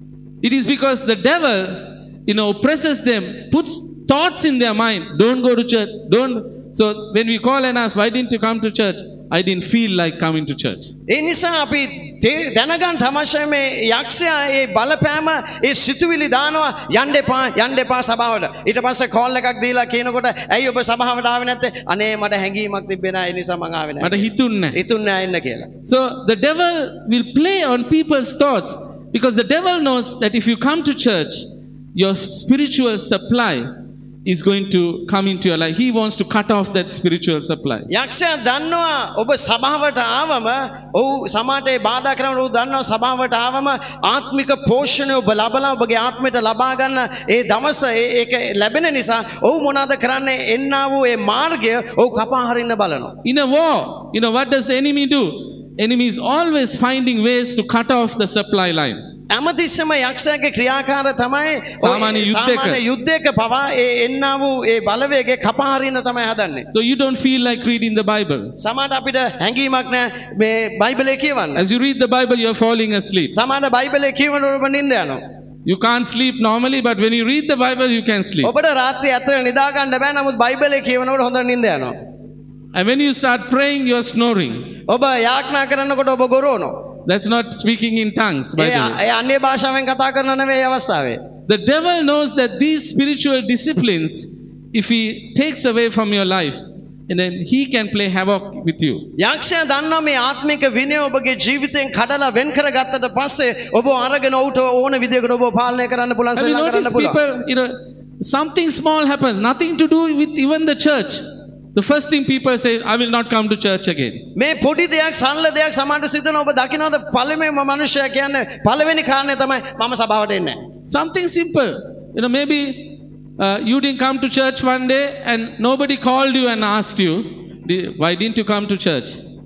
A: It is because the devil, you know, oppresses them, puts thoughts in their mind. Don't go to church. Don't. So when we call and ask, why didn't you come to church? I didn't feel like coming to church.
B: ඒ නිසා අපි දැනගන්න තමයි මේ යක්ෂයා ඒ බලපෑම ඒ සිතුවිලි දානවා යන්න එපා යන්න එපා සභාවට. ඊට පස්සේ කෝල් එකක් දීලා කියනකොට ඇයි ඔබ සභාවට ආවේ නැත්තේ? අනේ මට හැංගීමක් තිබ්බේ නැහැ ඒ නිසා මං ආවේ නැහැ.
A: මට හිතුන්නේ නැහැ.
B: හිතුන්නේ නැහැ එන්න කියලා.
A: So the devil will play on people's thoughts because the devil knows that if you come to church, your spiritual supply is going to come into your life. He wants to cut off that spiritual supply.
B: යක්ෂයා දන්නවා ඔබ සභාවට ආවම ඔව් සමාජයේ බාධා කරන ඔව් දන්නවා සභාවට ආවම ආත්මික පෝෂණය ඔබ ලබලා ඔබගේ ආත්මයට ලබා ගන්න ඒ දවස ඒක ලැබෙන නිසා ඔව් මොනවාද කරන්නේ එන්නා වූ ඒ මාර්ගය ඔව් කපා හරින්න බලනවා.
A: In a war, you know, what does the enemy do? Enemy is always finding ways to cut off the supply line.
B: හැමතිස්සෙම යක්ෂයාගේ ක්‍රියාකාර තමයි
A: සාමාන්‍ය යුද්ධයක.
B: සාමාන්‍ය යුද්ධයක පවා ඒ එන්නා වූ ඒ බලවේගය කපා හරින්න තමයි හදන්නේ.
A: So you don't feel like reading the Bible.
B: සමහරට අපිට හැඟීමක් නැහැ මේ බයිබලේ කියවන්න.
A: As you read the Bible, you are falling asleep.
B: සමහරට බයිබලේ කියවනකොට ඔබ නිින්ද යනවා.
A: You can't sleep normally, but when you read the Bible, you can sleep.
B: ඔබට රාත්‍රියේ ඇත්තට නිදා ගන්න බෑ නමුත් බයිබලේ කියවනකොට හොඳ නිින්ද යනවා.
A: And when you start praying, you are snoring.
B: ඔබ යාඥා කරනකොට ඔබ ගොරවනවා.
A: That's not speaking in tongues, by the way.
B: ඒ අන්‍ය භාෂාවෙන් කතා කරන නෙවෙයි අවස්ථාවේ.
A: The devil knows that these spiritual disciplines, if he takes away from your life, and then he can play havoc with you.
B: යක්ෂයා දන්නා මේ ආත්මික විනය ඔබගේ ජීවිතෙන් කඩලා වෙන් කරගත්තට පස්සේ ඔබ අරගෙන උට ඕන විදියකට ඔබ පාලනය කරන්න පුළුවන්
A: Have you
B: සේවා කරන්න
A: noticed
B: පුළුවන්.
A: people, you know, something small happens, nothing to do with even the church. The first thing people say, I will not come to church again.
B: මේ පොඩි දෙයක් සරල දෙයක් සමහරට සිදෙන ඔබ දකින්නවද පළවෙනිම මනුෂ්‍යයා කියන්නේ පළවෙනි කාරණේ තමයි මම සභාවට එන්නේ නැහැ.
A: Something simple. You know, maybe uh, you didn't come to church one day and nobody called you and asked you, why didn't you come to church?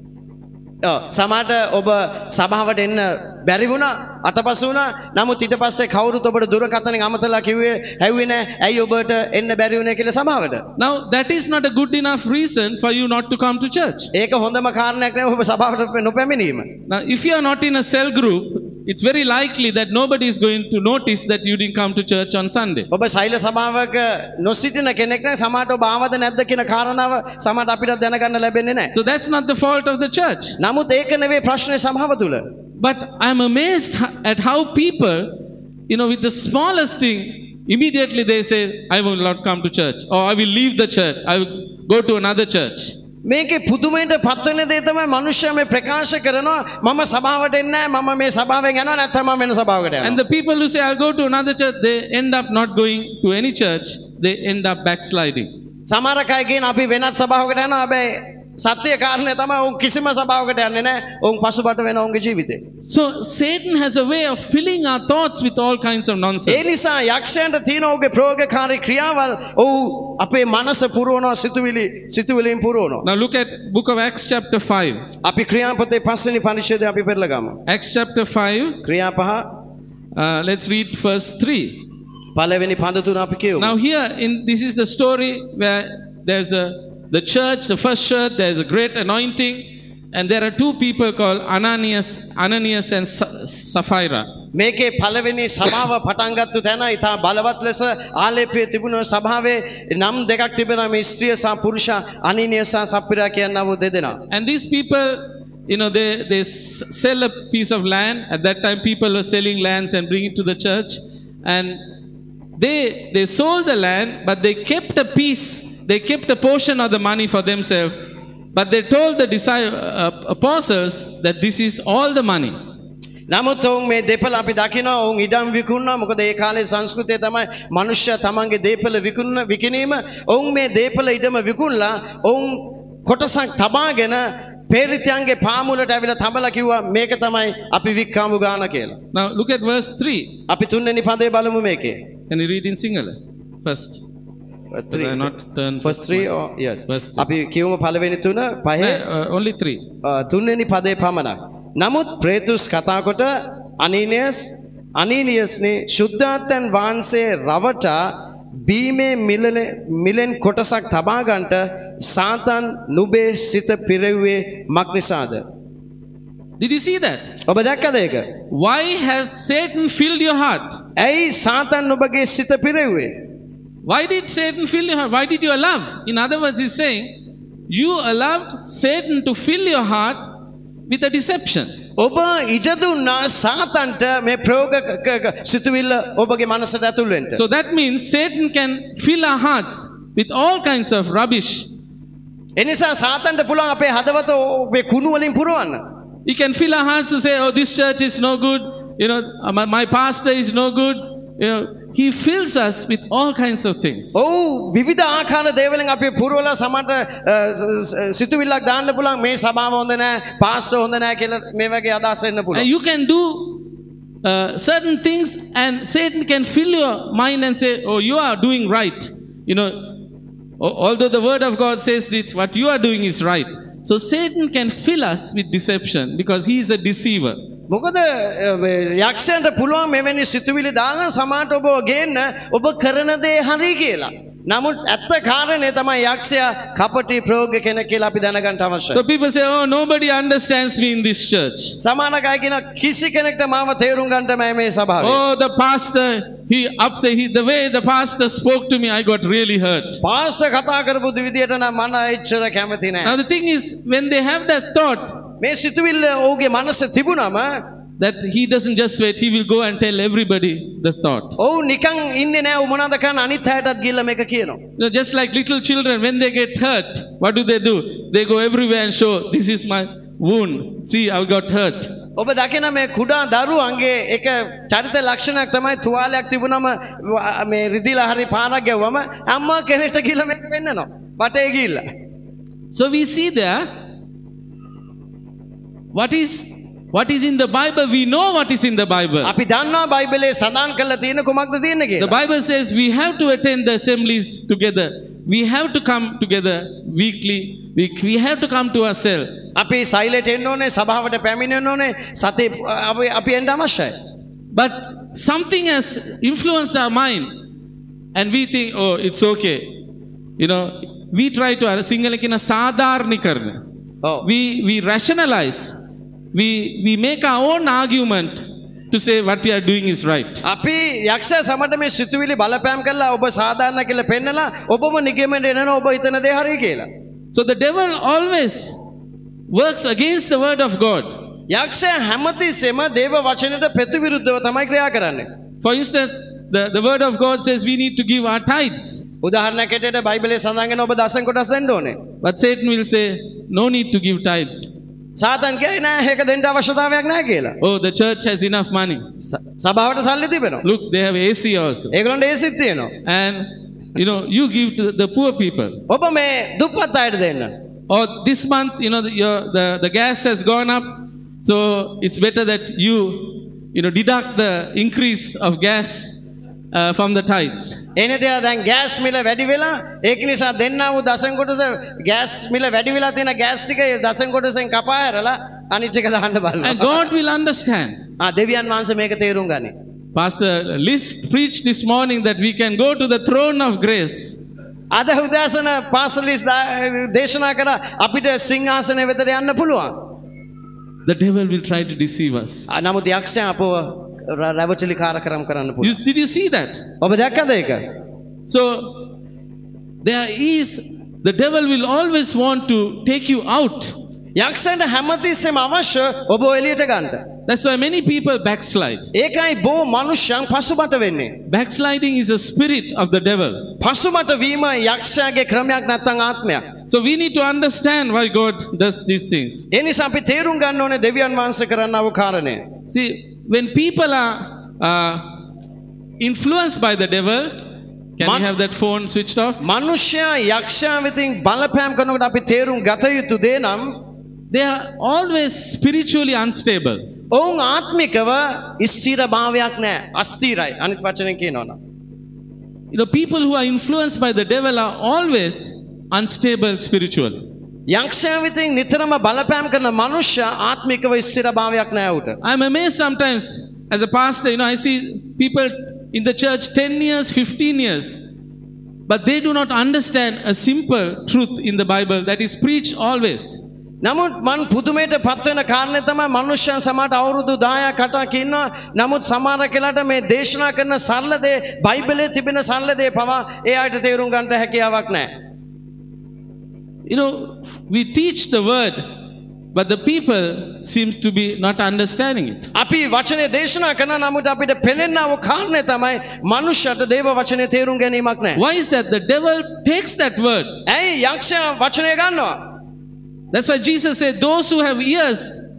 B: ඔව් සමහරට ඔබ සභාවට එන්න බැරි වුණා අතපසු වුණා නමුත් ඊට පස්සේ කවුරුත් ඔබට දුරකථනෙන් අමතලා කිව්වේ ඇහුවේ නැහැ ඇයි ඔබට එන්න බැරි වුණේ කියලා සභාවට.
A: Now that is not a good enough reason for you not to come to church.
B: ඒක හොඳම කාරණයක් නෙවෙයි ඔබ සභාවට නොපැමිණීම.
A: Now if you are not in a cell group, it's very likely that nobody is going to notice that you didn't come to church on Sunday.
B: ඔබ සෛල සභාවක නොසිටින කෙනෙක් නම් සමහරට ඔබ ආවද නැද්ද කියන කාරණාව සමහරට අපිට දැනගන්න ලැබෙන්නේ නැහැ.
A: So that's not the fault of the church.
B: නමුත් ඒක නෙවෙයි ප්‍රශ්නේ සභාව තුල.
A: But I'm amazed at how people, you know, with the smallest thing, immediately they say, I will not come to church, or I will leave the church, I will go to another church.
B: මේකේ පුදුමයට පත්වෙන දේ තමයි මිනිස්සයා මේ ප්‍රකාශ කරනවා මම සභාවට එන්නේ නැහැ මම මේ සභාවෙන් යනවා නැත්නම් මම වෙන සභාවකට යනවා.
A: And the people who say I'll go to another church, they end up not going to any church, they end up backsliding.
B: සමහර අය කියන අපි වෙනත් සභාවකට යනවා හැබැයි සත්‍ය කාරණේ තමයි උන් කිසිම සභාවකට යන්නේ නැහැ. උන් පසුබට වෙන උන්ගේ ජීවිතේ.
A: So Satan has a way of filling our thoughts with all kinds of
B: A
A: nonsense.
B: නිසා යක්ෂයන්ට තියෙන ඔහුගේ ප්‍රයෝගකාරී ක්‍රියාවල් ඔහු අපේ මනස පුරවනවා සිතුවිලි සිතුවිලින් පුරවනවා.
A: Now look at book of Acts chapter five.
B: අපි ක්‍රියාපතේ පස්වෙනි පරිච්ඡේදය අපි පෙරලා ගමු.
A: Acts chapter five,
B: ක්‍රියා පහ
A: uh, let's read verse three.
B: පළවෙනි පද තුන අපි කියමු.
A: Now here, in this is the story where there's a the church, the first church, there's a great anointing, and there are two people called Ananias, Ananias and Sapphira.
B: මේකේ පළවෙනි සභාව පටන් ගත්ත තැන ඊට බලවත් ලෙස ආලේපයේ තිබුණ සභාවේ නම් දෙකක් තිබෙනවා මේ ස්ත්‍රිය සහ පුරුෂයා අනීනියස් සහ සප්පිරා කියනා වූ දෙදෙනා.
A: And these people, you know, they they sell a piece of land. At that time, people were selling lands and bringing it to the church, and they they sold the land, but they kept a piece. They kept a portion of the money for themselves, but they told the disciples, uh, apostles that this is all the money.
B: නමුත් ඔවුන් මේ දෙපළ අපි දකිනවා ඔවුන් ඉඩම් විකුණනවා මොකද ඒ කාලේ සංස්කෘතිය තමයි මිනිස්සු තමන්ගේ දේපළ විකුණන විකිනීම ඔවුන් මේ දේපළ ඉඩම විකුණලා ඔවුන් කොටසක් තබාගෙන පේරිතයන්ගේ පාමුලට ඇවිල්ලා තඹලා කිව්වා මේක තමයි අපි වික්කාමු ගාන කියලා.
A: Now look at verse three.
B: අපි තුන්වෙනි පදේ බලමු මේකේ.
A: Can you read in Sinhala first?
B: Three.
A: I not turn
B: First three or yes.
A: Verse three.
B: අපි කියමු පළවෙනි තුන පහේ
A: No, uh, only three.
B: තුන්වෙනි පදේ පමණක්. නමුත් ප්‍රේතුස් කතා කොට අනීනියස් අනීනියස්නේ ශුද්ධාත්මයන් වහන්සේ රවටා බීමේ මිලන මිලෙන් කොටසක් තබා ගන්නට සාතන් නුඹේ සිත පිරෙව්වේ මක් නිසාද?
A: Did you see that?
B: ඔබ දැක්කද ඒක?
A: Why has Satan filled your heart?
B: ඇයි සාතන් ඔබගේ සිත පිරෙව්වේ?
A: Why did Satan fill your heart? Why did you allow? In other words, he's saying, you allowed Satan to fill your heart with a deception.
B: ඔබ ඉඩ දුන්නා සාතන්ට මේ ප්‍රයෝග සිතුවිල්ල ඔබගේ මනසට ඇතුල් වෙන්න.
A: So that means Satan can fill our hearts with all kinds of rubbish.
B: එනිසා සාතන්ට පුළුවන් අපේ හදවත ඔබේ කුණු වලින් පුරවන්න.
A: He can fill our hearts to say, oh, this church is no good. You know, my, my pastor is no good. You know, he fills us with all kinds of things.
B: ඔව් විවිධ ආකාර දේවලින් අපි පුරවලා සමහර සිතුවිල්ලක් දාන්න පුළුවන් මේ සභාව හොඳ නැහැ, පාස්ටර් හොඳ නැහැ කියලා මේ වගේ අදහස් එන්න
A: And
B: පුළුවන්.
A: you can do uh, certain things and Satan can fill your mind and say, oh, you are doing right. You know, al- although the word of God says that what you are doing is right. So Satan can fill us with deception because he is a deceiver.
B: මොකද යක්ෂයන්ට පුළුවන් මෙවැනි සිතුවිලි දාලා සමාජයට ඔබ ගේන්න ඔබ කරන දේ හරි කියලා. නමුත් ඇත්ත කාරණේ තමයි යක්ෂයා කපටි ප්‍රයෝග කෙනෙක් කියලා අපි දැනගන්න අවශ්‍යයි.
A: So people say, oh, nobody understands me in this church.
B: සමාන අය කියන කිසි කෙනෙක්ට මාව තේරුම් ගන්න බෑ මේ සභාවේ.
A: Oh, the pastor, he upset, he, the way the pastor spoke to me, I got really hurt.
B: Pastor කතා කරපු විදියට නම් මම එච්චර කැමති නෑ.
A: Now the thing is, when they have that thought,
B: මේ සිතුවිල්ල ඔහුගේ මනසේ තිබුණම
A: that he doesn't just wait, he will go and tell everybody this thought.
B: ඔව් නිකන් ඉන්නේ නෑ ඔහු මොනවද කරන්නේ අනිත් අයටත් ගිහලා මේක කියනවා.
A: You know, just like little children, when they get hurt, what do they do? They go everywhere and show, this is my wound. See, I got hurt.
B: ඔබ දකින මේ කුඩා දරුවන්ගේ එක චරිත ලක්ෂණයක් තමයි තුවාලයක් තිබුණම මේ රිදිලා හරි පාරක් ගැව්වම අම්මා කෙනෙක්ට ගිහලා මේක වෙන්නනවා. බටේ ගිහලා.
A: So we see there, what is what is in the Bible, we know what is in the Bible.
B: අපි දන්නවා බයිබලයේ සඳහන් කරලා තියෙන කුමක්ද තියෙන්නේ
A: The
B: කියලා.
A: Bible says we have to attend the assemblies together. We have to come together weekly. We, we have to come to our cell.
B: අපි සයිලෙට එන්න ඕනේ සභාවට පැමිණෙන්න ඕනේ සතේ අපි අපි එන්න අවශ්‍යයි.
A: But something has influenced our mind and we think, oh, it's okay. You know, we try to single kina sadharnikarna.
B: ඔව්.
A: We we rationalize. We we make our own argument to say what we are doing is right.
B: අපි යක්ෂයා සමට මේ සිතුවිලි බලපෑම් කරලා ඔබ සාධාරණ කියලා පෙන්නලා ඔබම නිගමනයට එනවා ඔබ හිතන දේ හරි කියලා.
A: So the devil always works against the word of God.
B: යක්ෂයා හැමතිස්සෙම දේව වචනයට ප්‍රතිවිරුද්ධව තමයි ක්‍රියා කරන්නේ.
A: For instance, the, the word of God says we need to give our tithes.
B: උදාහරණයක් ඇටියට බයිබලයේ සඳහන් වෙන ඔබ දසම් කොටස් දෙන්න ඕනේ.
A: But Satan will say, no need to give tithes.
B: සාතන් කියයි නෑ ඒක දෙන්න අවශ්‍යතාවයක් නෑ කියලා.
A: Oh, the church has enough money.
B: සභාවට සල්ලි තිබෙනවා.
A: Look, they have A C also.
B: ඒගොල්ලන්ට ඒසිත් තියෙනවා.
A: And, you know, you give to the poor people.
B: ඔබ මේ දුප්පත් අයට දෙන්න.
A: Or this month, you know, the, your, the, the gas has gone up. So it's better that you, you know, deduct the increase of gas uh, from the tithes.
B: එනේද දැන් gas මිල වැඩි වෙලා ඒක නිසා දෙන්නා වූ දසම් කොටස ගෑස් මිල වැඩි වෙලා තියෙන ගෑස් ටික දසම් කොටසෙන් කපා හැරලා අනිත් එක දාන්න බලනවා.
A: And God will understand.
B: ආ දෙවියන් වහන්සේ මේක තේරුම් ගනි.
A: Pastor List preached this morning that we can go to the throne of grace.
B: අද උදෑසන පාසලිස් දේශනා කරා අපිට සිංහාසනය වෙතට යන්න පුළුවන්.
A: The devil will try to deceive us.
B: නමුත් යක්ෂයා අපව රැවටිලි කාර්යක්‍රම කරන්න පුළුවන්.
A: You, did you see that?
B: ඔබ දැක්කද ඒක?
A: So there is, the devil will always want to take you out.
B: යක්ෂයන්ට හැමතිස්සෙම අවශ්‍ය ඔබ එළියට ගන්න.
A: That's why many people backslide.
B: ඒකයි බොහෝ මනුෂ්‍යයන් පසුබට වෙන්නේ.
A: Backsliding is a spirit of the devil.
B: පසුබට වීම යක්ෂයාගේ ක්‍රමයක් නැත්නම් ආත්මයක්.
A: So we need to understand why God does these things.
B: ඒ නිසා අපි තේරුම් ගන්න ඕනේ දෙවියන් වහන්සේ කරන්නව කාරණේ.
A: See, when people are uh, influenced by the devil, can
B: Man-
A: we have that phone switched off?
B: මනුෂ්‍යයා යක්ෂයා වෙතින් බලපෑම් කරනකොට අපි තේරුම් ගත යුතු දේ නම්
A: they are always spiritually unstable.
B: ඔවුන් ආත්මිකව ස්ථිර භාවයක් නැහැ. අස්ථිරයි. අනිත් වචනෙන් කියනවා නම්.
A: You know, people who are influenced by the devil are always unstable spiritually.
B: යක්ෂයා විසින් නිතරම බලපෑම් කරන මනුෂ්‍ය ආත්මිකව ස්ථිර භාවයක් නැහැ උට.
A: I'm amazed sometimes as a pastor, you know, I see people in the church ten years, fifteen years, but they do not understand a simple truth in the Bible that is preached always.
B: නමුත් මන් පුදුමයට පත් වෙන කාරණේ තමයි මනුෂ්‍යයන් සමහරට අවුරුදු දහයක් අටක් ඉන්නවා. නමුත් සමහර කෙනාට මේ දේශනා කරන සරල දේ බයිබලයේ තිබෙන සරල දේ පවා ඒ අයට තේරුම් ගන්නට හැකියාවක් නැහැ.
A: You know, we teach the word, but the people seems to be not understanding it.
B: අපි වචනේ දේශනා කරන නමුත් අපිට පෙනෙනා වූ කාරණේ තමයි මනුෂ්‍යයට දේව වචනේ තේරුම් ගැනීමක් නැහැ.
A: Why is that? The devil takes that word.
B: ඇයි යක්ෂයා වචනේ ගන්නවා?
A: That's why Jesus said, those who have ears,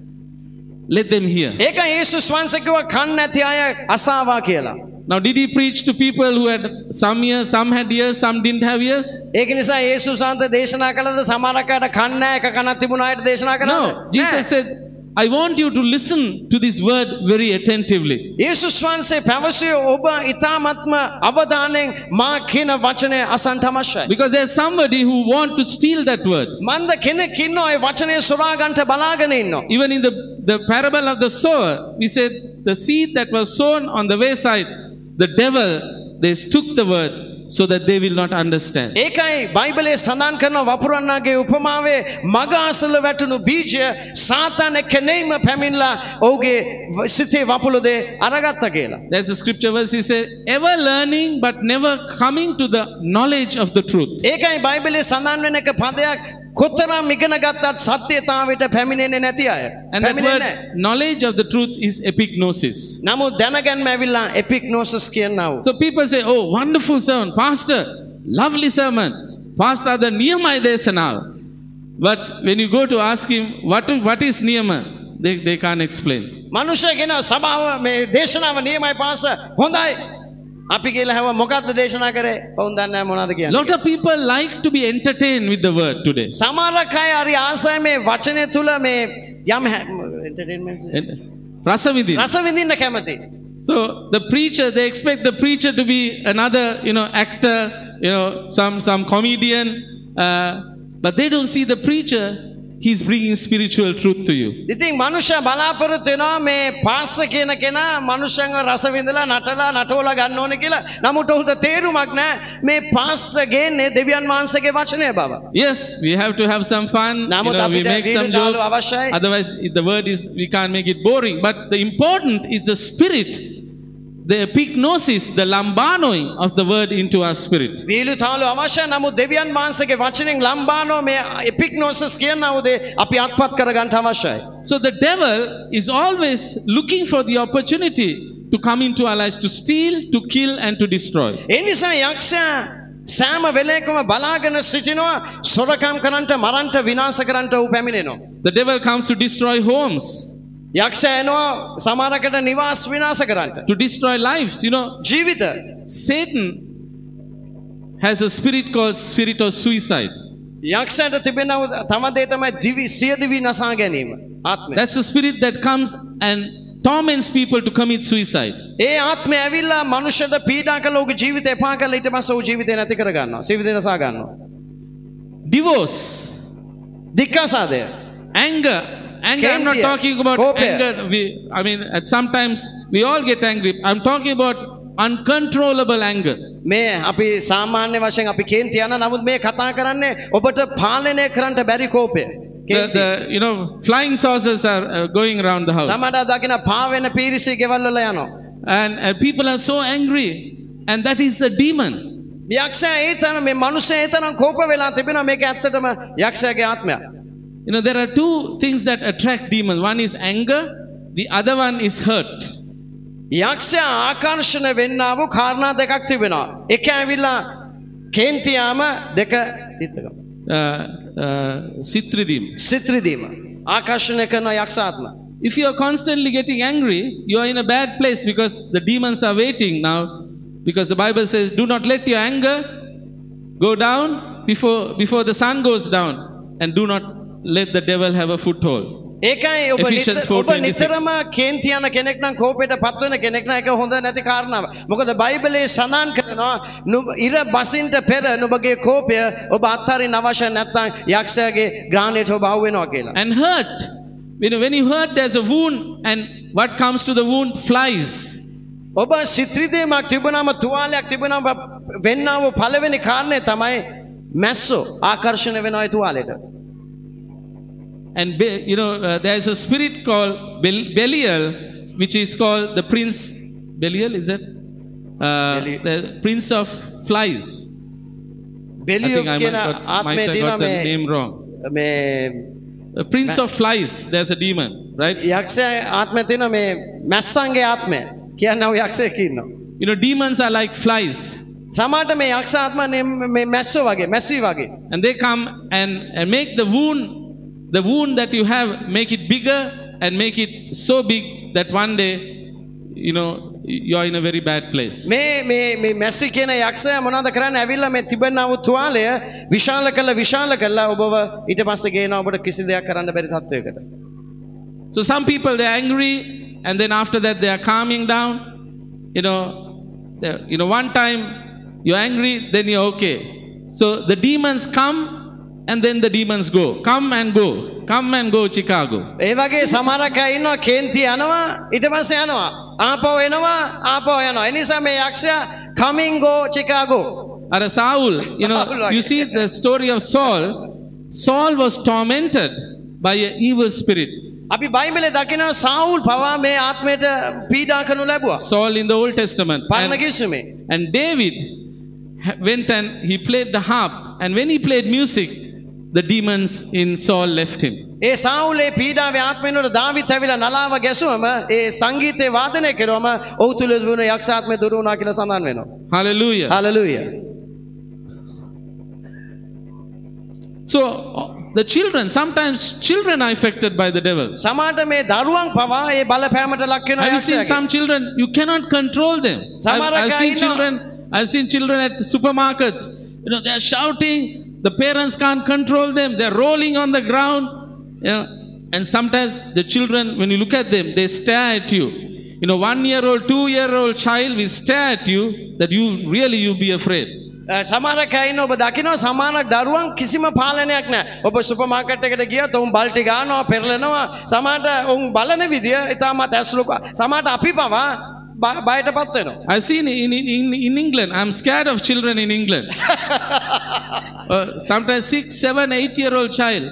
A: let them hear.
B: ඒක යේසුස් වහන්සේ කිව්වා කන් නැති අය අසාවා කියලා.
A: Now, did he preach to people who had some ears, some had ears, some didn't have ears?
B: ඒක නිසා යේසුස් වහන්සේ දේශනා කළද සමහර අයට කන් නැහැ එක කනක් තිබුණ අයට දේශනා කළාද?
A: No. Jesus said, I want you to listen to this word very attentively.
B: යේසුස් වහන්සේ පැවසුවේ ඔබ ඊ타ත්ම අවධානයෙන් මා කියන වචනේ අසන්න අවශ්‍යයි.
A: Because there's somebody who want to steal that word.
B: මන්ද කෙනෙක් ඉන්නවා ඒ වචනේ සොරා ගන්නට බලාගෙන ඉන්නවා.
A: Even in the, the parable of the sower, we said the seed that was sown on the wayside, the devil, they took the word so that they will not understand.
B: ඒකයි බයිබලයේ සඳහන් කරන වපුරන්නාගේ උපමාවේ මග අසල වැටුණු බීජය සාතාන කෙනෙක්ම පැමිණලා ඔහුගේ සිතේ වපුලදේ අරගත්තා කියලා.
A: There's a scripture verse, he said, ever learning but never coming to the knowledge of the truth.
B: ඒකයි බයිබලයේ සඳහන් වෙන එක පදයක් කොතරම් ඉගෙන ගත්තත් සත්‍යතාවයට පැමිණෙන්නේ නැති අය.
A: And that word knowledge of the truth is epignosis.
B: නමුත් දැනගන්න ඇවිල්ලා එපිග්නෝසිස් කියනවා.
A: So people say, oh, wonderful sermon, pastor, lovely sermon, pastor, the Nehemiah desana. But when you go to ask him, what, what is Nehemiah? They, they can't explain.
B: මනුෂ්‍ය කියන සභාව මේ දේශනාව නියමයි පාස හොඳයි. අපි කියලා හැම මොකක්ද දේශනා කරේ? ඔවුන් දන්නේ නැහැ මොනවද කියන්නේ.
A: Lot of people like to be entertained with the word today.
B: සමහර අය හරි ආසයි මේ වචනේ තුල මේ යම් entertainment
A: රස විඳින්න.
B: රස විඳින්න කැමති.
A: So the preacher, they expect the preacher to be another, you know, actor, you know, some some comedian, uh, but they don't see the preacher. He's bringing spiritual truth to you.
B: ඉතින් මනුෂ්‍ය බලාපොරොත්තු වෙනවා මේ පාස්ස කියන කෙනා මනුෂ්‍යංග රස විඳලා නටලා නටෝලා ගන්න ඕනේ කියලා. නමුත් ඔහුට තේරුමක් නැහැ මේ පාස්ස ගේන්නේ දෙවියන් වහන්සේගේ වචනය බව.
A: Yes, we have to have some fun. You
B: නමුත්
A: know, we
B: අපිට
A: make some
B: විරුදාලු
A: jokes.
B: අවශ්‍යයි.
A: Otherwise, if the word is, we can't make it boring. But the important is the spirit, the epignosis, the lambanoing of the word into our spirit.
B: විරුදාලු අවශ්‍යයි. නමුත් දෙවියන් වහන්සේගේ වචනෙන් ලම්බානෝ මේ එපිග්නෝසිස් කියනවා උදේ අපි අත්පත් කර ගන්න අවශ්‍යයි.
A: So the devil is always looking for the opportunity to come into our lives, to steal, to kill and to destroy.
B: ඒ නිසා යක්ෂයා සෑම වෙලේකම බලාගෙන සිටිනවා සොරකම් කරන්නට මරන්නට විනාශ කරන්නට ඌ පැමිණෙනවා.
A: The devil comes to destroy homes,
B: යක්ෂයා එනවා සමහරකට නිවාස විනාශ කරන්නට.
A: to destroy lives. You know,
B: ජීවිත.
A: Satan has a spirit called spirit of suicide.
B: යක්ෂයාට තිබෙන තම දේ තමයි දිවි සියදිවි නසා ගැනීම. ආත්මය.
A: That's the spirit that comes and torments people to commit suicide.
B: ඒ ආත්මය ඇවිල්ලා මනුෂ්‍යද පීඩා කළ ඔහුගේ ජීවිතය එපා කළා ඊට පස්සේ ඔහු ජීවිතය නැති කර ගන්නවා. ජීවිතය නසා ගන්නවා.
A: Divorce,
B: දික්කසාදය.
A: anger. Anger, I'm not
B: Kentia.
A: talking about
B: Kope.
A: anger. We, I mean, at sometimes we all get angry. I'm talking about uncontrollable anger.
B: මේ අපි සාමාන්‍ය වශයෙන් අපි කේන්ති යන නමුත් මේ කතා කරන්නේ ඔබට පාලනය කරන්නට බැරි කෝපය.
A: The, the, you know, flying saucers are uh, going around the house.
B: සමහර දකින පාවෙන පීරිසි ගෙවල් වල යනවා.
A: And uh, people are so angry. And that is a demon.
B: යක්ෂයා ඒ තරම් මේ මිනිස්සු ඒ තරම් කෝප වෙලා තිබෙනවා මේක ඇත්තටම යක්ෂයාගේ ආත්මය.
A: You know, there are two things that attract demons. One is anger. The other one is hurt.
B: යක්ෂයා ආකර්ෂණ වෙන්නා වූ කාරණා දෙකක් තිබෙනවා. එක ඇවිල්ලා කේන්තියාම දෙක තිතක.
A: Uh, uh, Sitridim.
B: සිත්‍රිදීම. ආකර්ෂණය කරන යක්ෂ ආත්ම.
A: If you are constantly getting angry, you are in a bad place because the demons are waiting now. Because the Bible says, do not let your anger go down before, before the sun goes down. And do not let the devil have a foothold.
B: ඒකයි ඔබ
A: Ephesians
B: නිතර-
A: four
B: ඔබ
A: twenty-six.
B: නිතරම කේන්ති යන කෙනෙක් නම් කෝපයට පත් වෙන කෙනෙක් නම් ඒක හොඳ නැති කාරණාව. මොකද බයිබලයේ සඳහන් කරනවා නුඹ ඉර බසින්ට පෙර නුඹගේ කෝපය ඔබ අත්හරින්න අවශ්‍ය නැත්නම් යක්ෂයාගේ ග්‍රහණයට ඔබ අහු වෙනවා කියලා.
A: And hurt. You know, when you hurt, there's a wound, and what comes to the wound? Flies.
B: ඔබ සිත්‍රිදීමක් තිබුණාම තුවාලයක් තිබුණාම වෙන්නා වූ පළවෙනි කාරණේ තමයි මැස්සෝ ආකර්ෂණය වෙනවා ඒ තුවාලෙට.
A: And be- you know, uh, there's a spirit called Bel- Belial, which is called the prince. Belial, is it? Uh,
B: Beli-
A: the prince of flies. I
B: බෙලියෝ
A: think I
B: කියන
A: might, got,
B: ආත්මය
A: might have
B: තියෙනවා
A: got the
B: මේ
A: name wrong.
B: මේ
A: The prince of flies, there's a demon, right?
B: යක්ෂයා ආත්මය තියෙනවා මේ මැස්සන්ගේ ආත්මය. කියන්නේ ඔය යක්ෂයෙක් ඉන්නවා.
A: You know, demons are like flies.
B: සමහරට මේ යක්ෂ ආත්ම මේ මැස්සෝ වගේ මැස්සී වගේ.
A: And they come and, and make the wound, the wound that you have, make it bigger and make it so big that one day, you know, you are in a very bad place.
B: මේ මේ මේ මැස්සි කියන යක්ෂයා මොනවද කරන්නේ? ඇවිල්ලා මේ තිබෙනා වූ තුවාලය විශාල කළ විශාල කළා ඔබව ඊට පස්සේ ගේනවා ඔබට කිසි දෙයක් කරන්න බැරි තත්වයකට.
A: So some people, they're angry, and then after that they are calming down. You know, they- you know, one time you're angry, then you're okay. So the demons come, and then the demons go. Come and go. Come and go, Chicago.
B: ඒ වගේ සමහරක් අය ඉන්නවා කේන්ති යනවා ඊට පස්සේ යනවා. ආපහු එනවා ආපහු යනවා. ඒ නිසා මේ යක්ෂයා coming go Chicago.
A: Or a Saul, you know,
B: Saul,
A: you see the story of Saul. Saul was tormented by an evil spirit.
B: අපි බයිබලයේ දකිනවා සාවුල් පවා මේ ආත්මයට පීඩා කරනු ලැබුවා.
A: Saul in the Old Testament.
B: පරණ
A: And,
B: කිස්සුමේ.
A: and David ha- went and he played the harp. And when he played music, the demons in Saul left him.
B: ඒ සාවුලේ පීඩාවේ ආත්මෙනොට දාවිත් ඇවිල්ලා නලාව ගැසුවම ඒ සංගීතය වාදනය කරුවම ඔහු තුල තිබුණ යක්ෂ ආත්මය දුරු වුණා කියලා සඳහන් වෙනවා.
A: Hallelujah.
B: Hallelujah.
A: So uh, the children, sometimes children are affected by the devil.
B: සමහරට මේ දරුවන් පවා ඒ බලපෑමට ලක් වෙනවා
A: Have you seen
B: යක්ෂයාගේ.
A: some children? You cannot control them. I've,
B: Samara
A: I've seen
B: kaino-
A: children. I've seen children at supermarkets. You know, they're shouting. The parents can't control them. They're rolling on the ground. You know, and sometimes the children, when you look at them, they stare at you. You know, one-year-old, two-year-old child will stare at you. That you really you be afraid.
B: සමහරක් අය ඉන්න ඔබ දකිනවා සමහරක් දරුවන් කිසිම පාලනයක් නැහැ. ඔබ සුපර් මාකට් එකට ගියත් උන් බල්ටි ගන්නවා පෙරලනවා. සමහරට උන් බලන විදිය ඉතාමත් ඇස්ලුක. සමහරට අපි පවා බ- බයටපත් වෙනවා.
A: I've seen in, in, in, in England, I'm scared of children in England. uh, sometimes six, seven, eight-year-old child.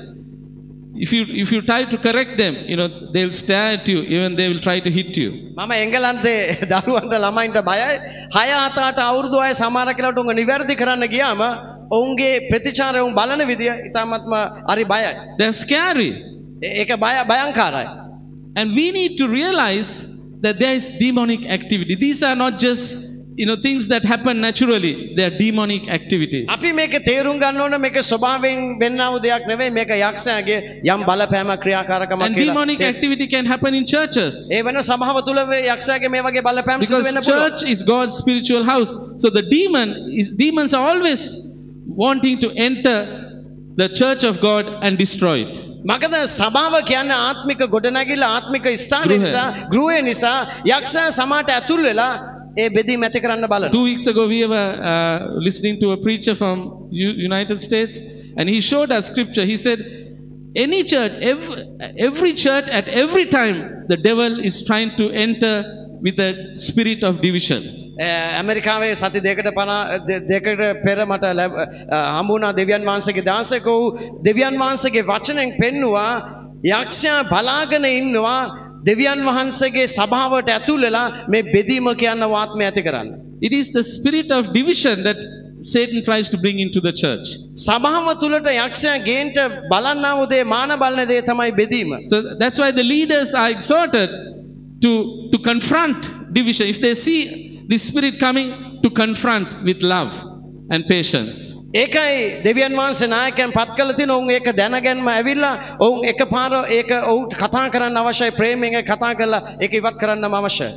A: If you if you try to correct them, you know, they'll stare at you. Even they will try to hit you.
B: මම එංගලන්තේ දරුවන්ට ළමයින්ට බයයි. හය හත අට අවුරුදු අය සමහර කෙනාට උංග නිවැරදි කරන්න ගියාම ඔවුන්ගේ ප්‍රතිචාරය උන් බලන විදිය ඉතාමත්ම හරි බයයි.
A: They're scary.
B: ඒ- ඒක බය භයංකාරයි.
A: And we need to realize that there is demonic activity. These are not just, you know, things that happen naturally. They are demonic activities.
B: අපි මේක තේරුම් ගන්න ඕන මේක ස්වභාවයෙන් වෙන්නා වූ දෙයක් නෙවෙයි මේක යක්ෂයාගේ යම් බලපෑමක් ක්‍රියාකාරකමක්
A: And
B: කියලා.
A: demonic
B: තේ-
A: activity can happen in churches.
B: ඒ වෙන සභාව තුල යක්ෂයාගේ මේ වගේ බලපෑම් සිදු
A: Because
B: වෙන්න පුළුවන්.
A: church is God's spiritual house. So the demon is demons are always wanting to enter the church of God and destroy it.
B: මකද සභාව කියන්නේ ආත්මික ගොඩනැගිල්ල ආත්මික ස්ථානය
A: ගෘහය.
B: නිසා ගෘහය නිසා යක්ෂයා සමාජයට ඇතුල් වෙලා ඒ බෙදීම ඇති කරන්න බලන.
A: Two weeks ago, we were uh, listening to a preacher from U- United States, and he showed us scripture. He said, any church, every, every church, at every time, the devil is trying to enter with a spirit of division.
B: ඈ, ඇමරිකාවේ සති දෙකකට පන දෙ- දෙකකට පෙර මට ලැබ- අ, හම්බුණා දෙවියන් වහන්සේගේ දාසයෙක්. ඔහු දෙවියන් වහන්සේගේ වචනෙන් පෙන්නවා යක්ෂයා බලාගෙන ඉන්නවා දෙවියන් වහන්සේගේ සභාවට ඇතුල් වෙලා මේ බෙදීම කියන ආත්මය ඇති කරන්න.
A: It is the spirit of division that Satan tries to bring into the church.
B: සභාව තුලට යක්ෂයා ගේන්ට බලන්නා වූ දේ මාන බලන දේ තමයි බෙදීම.
A: So that's why the leaders are exhorted to, to confront division. If they see this spirit coming, to confront with love and patience.
B: ඒකයි දෙවියන් වහන්සේ නායකයන් පත් කළ තින ඔවුන් ඒක දැනගැන්ම ඇවිල්ලා ඔවුන් එකපාර ඒක ඔවුන්ට කතා කරන්න අවශ්‍යයි ප්‍රේමයෙන් ඒක කතා කරලා ඒක ඉවත් කරන්නම අවශ්‍යයි.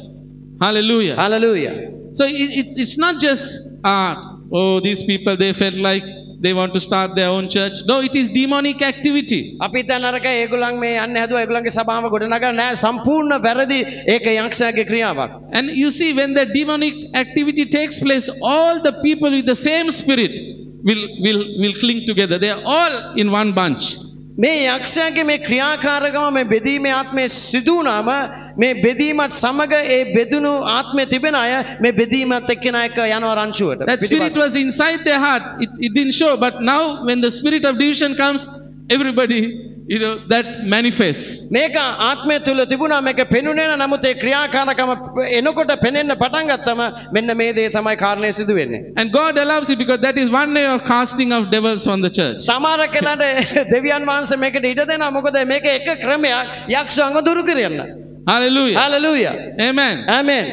A: Hallelujah.
B: Hallelujah.
A: So it, it's, it's not just, uh, oh, these people, they felt like they want to start their own church. No, it is demonic activity.
B: අපි හිතන අරක ඒගොල්ලන් මේ යන්නේ හැදුවා ඒගොල්ලන්ගේ සභාව ගොඩනගා නෑ සම්පූර්ණ වැරදි ඒක යක්ෂයාගේ ක්‍රියාවක්.
A: And you see, when the demonic activity takes place, all the people with the same spirit will, will, will cling together. They are all in one bunch.
B: මේ යක්ෂයාගේ මේ ක්‍රියාකාරකම මේ බෙදීමේ ආත්මය සිදු වුණාම මේ බෙදීමත් සමග ඒ බෙදුණු ආත්මය තිබෙන අය මේ බෙදීමත් එක්කෙනා එක යනවා රංචුවට.
A: That spirit was inside their heart. It, it didn't show. But now when the spirit of division comes, everybody, you know, that manifests.
B: මේක ආත්මය තුල තිබුණා මේක පෙනුනේ නැහැ නමුත් ඒ ක්‍රියාකාරකම එනකොට පෙනෙන්න පටන් ගත්තම මෙන්න මේ දේ තමයි කාරණේ සිදු වෙන්නේ.
A: And God allows it because that is one way of casting of devils from the church.
B: සමහර කෙනාට දෙවියන් වහන්සේ මේකට ඉඩ දෙනවා මොකද මේක එක ක්‍රමයක් යක්ෂයන්ව දුරු කරන්න.
A: Hallelujah.
B: Hallelujah.
A: Amen.
B: Amen.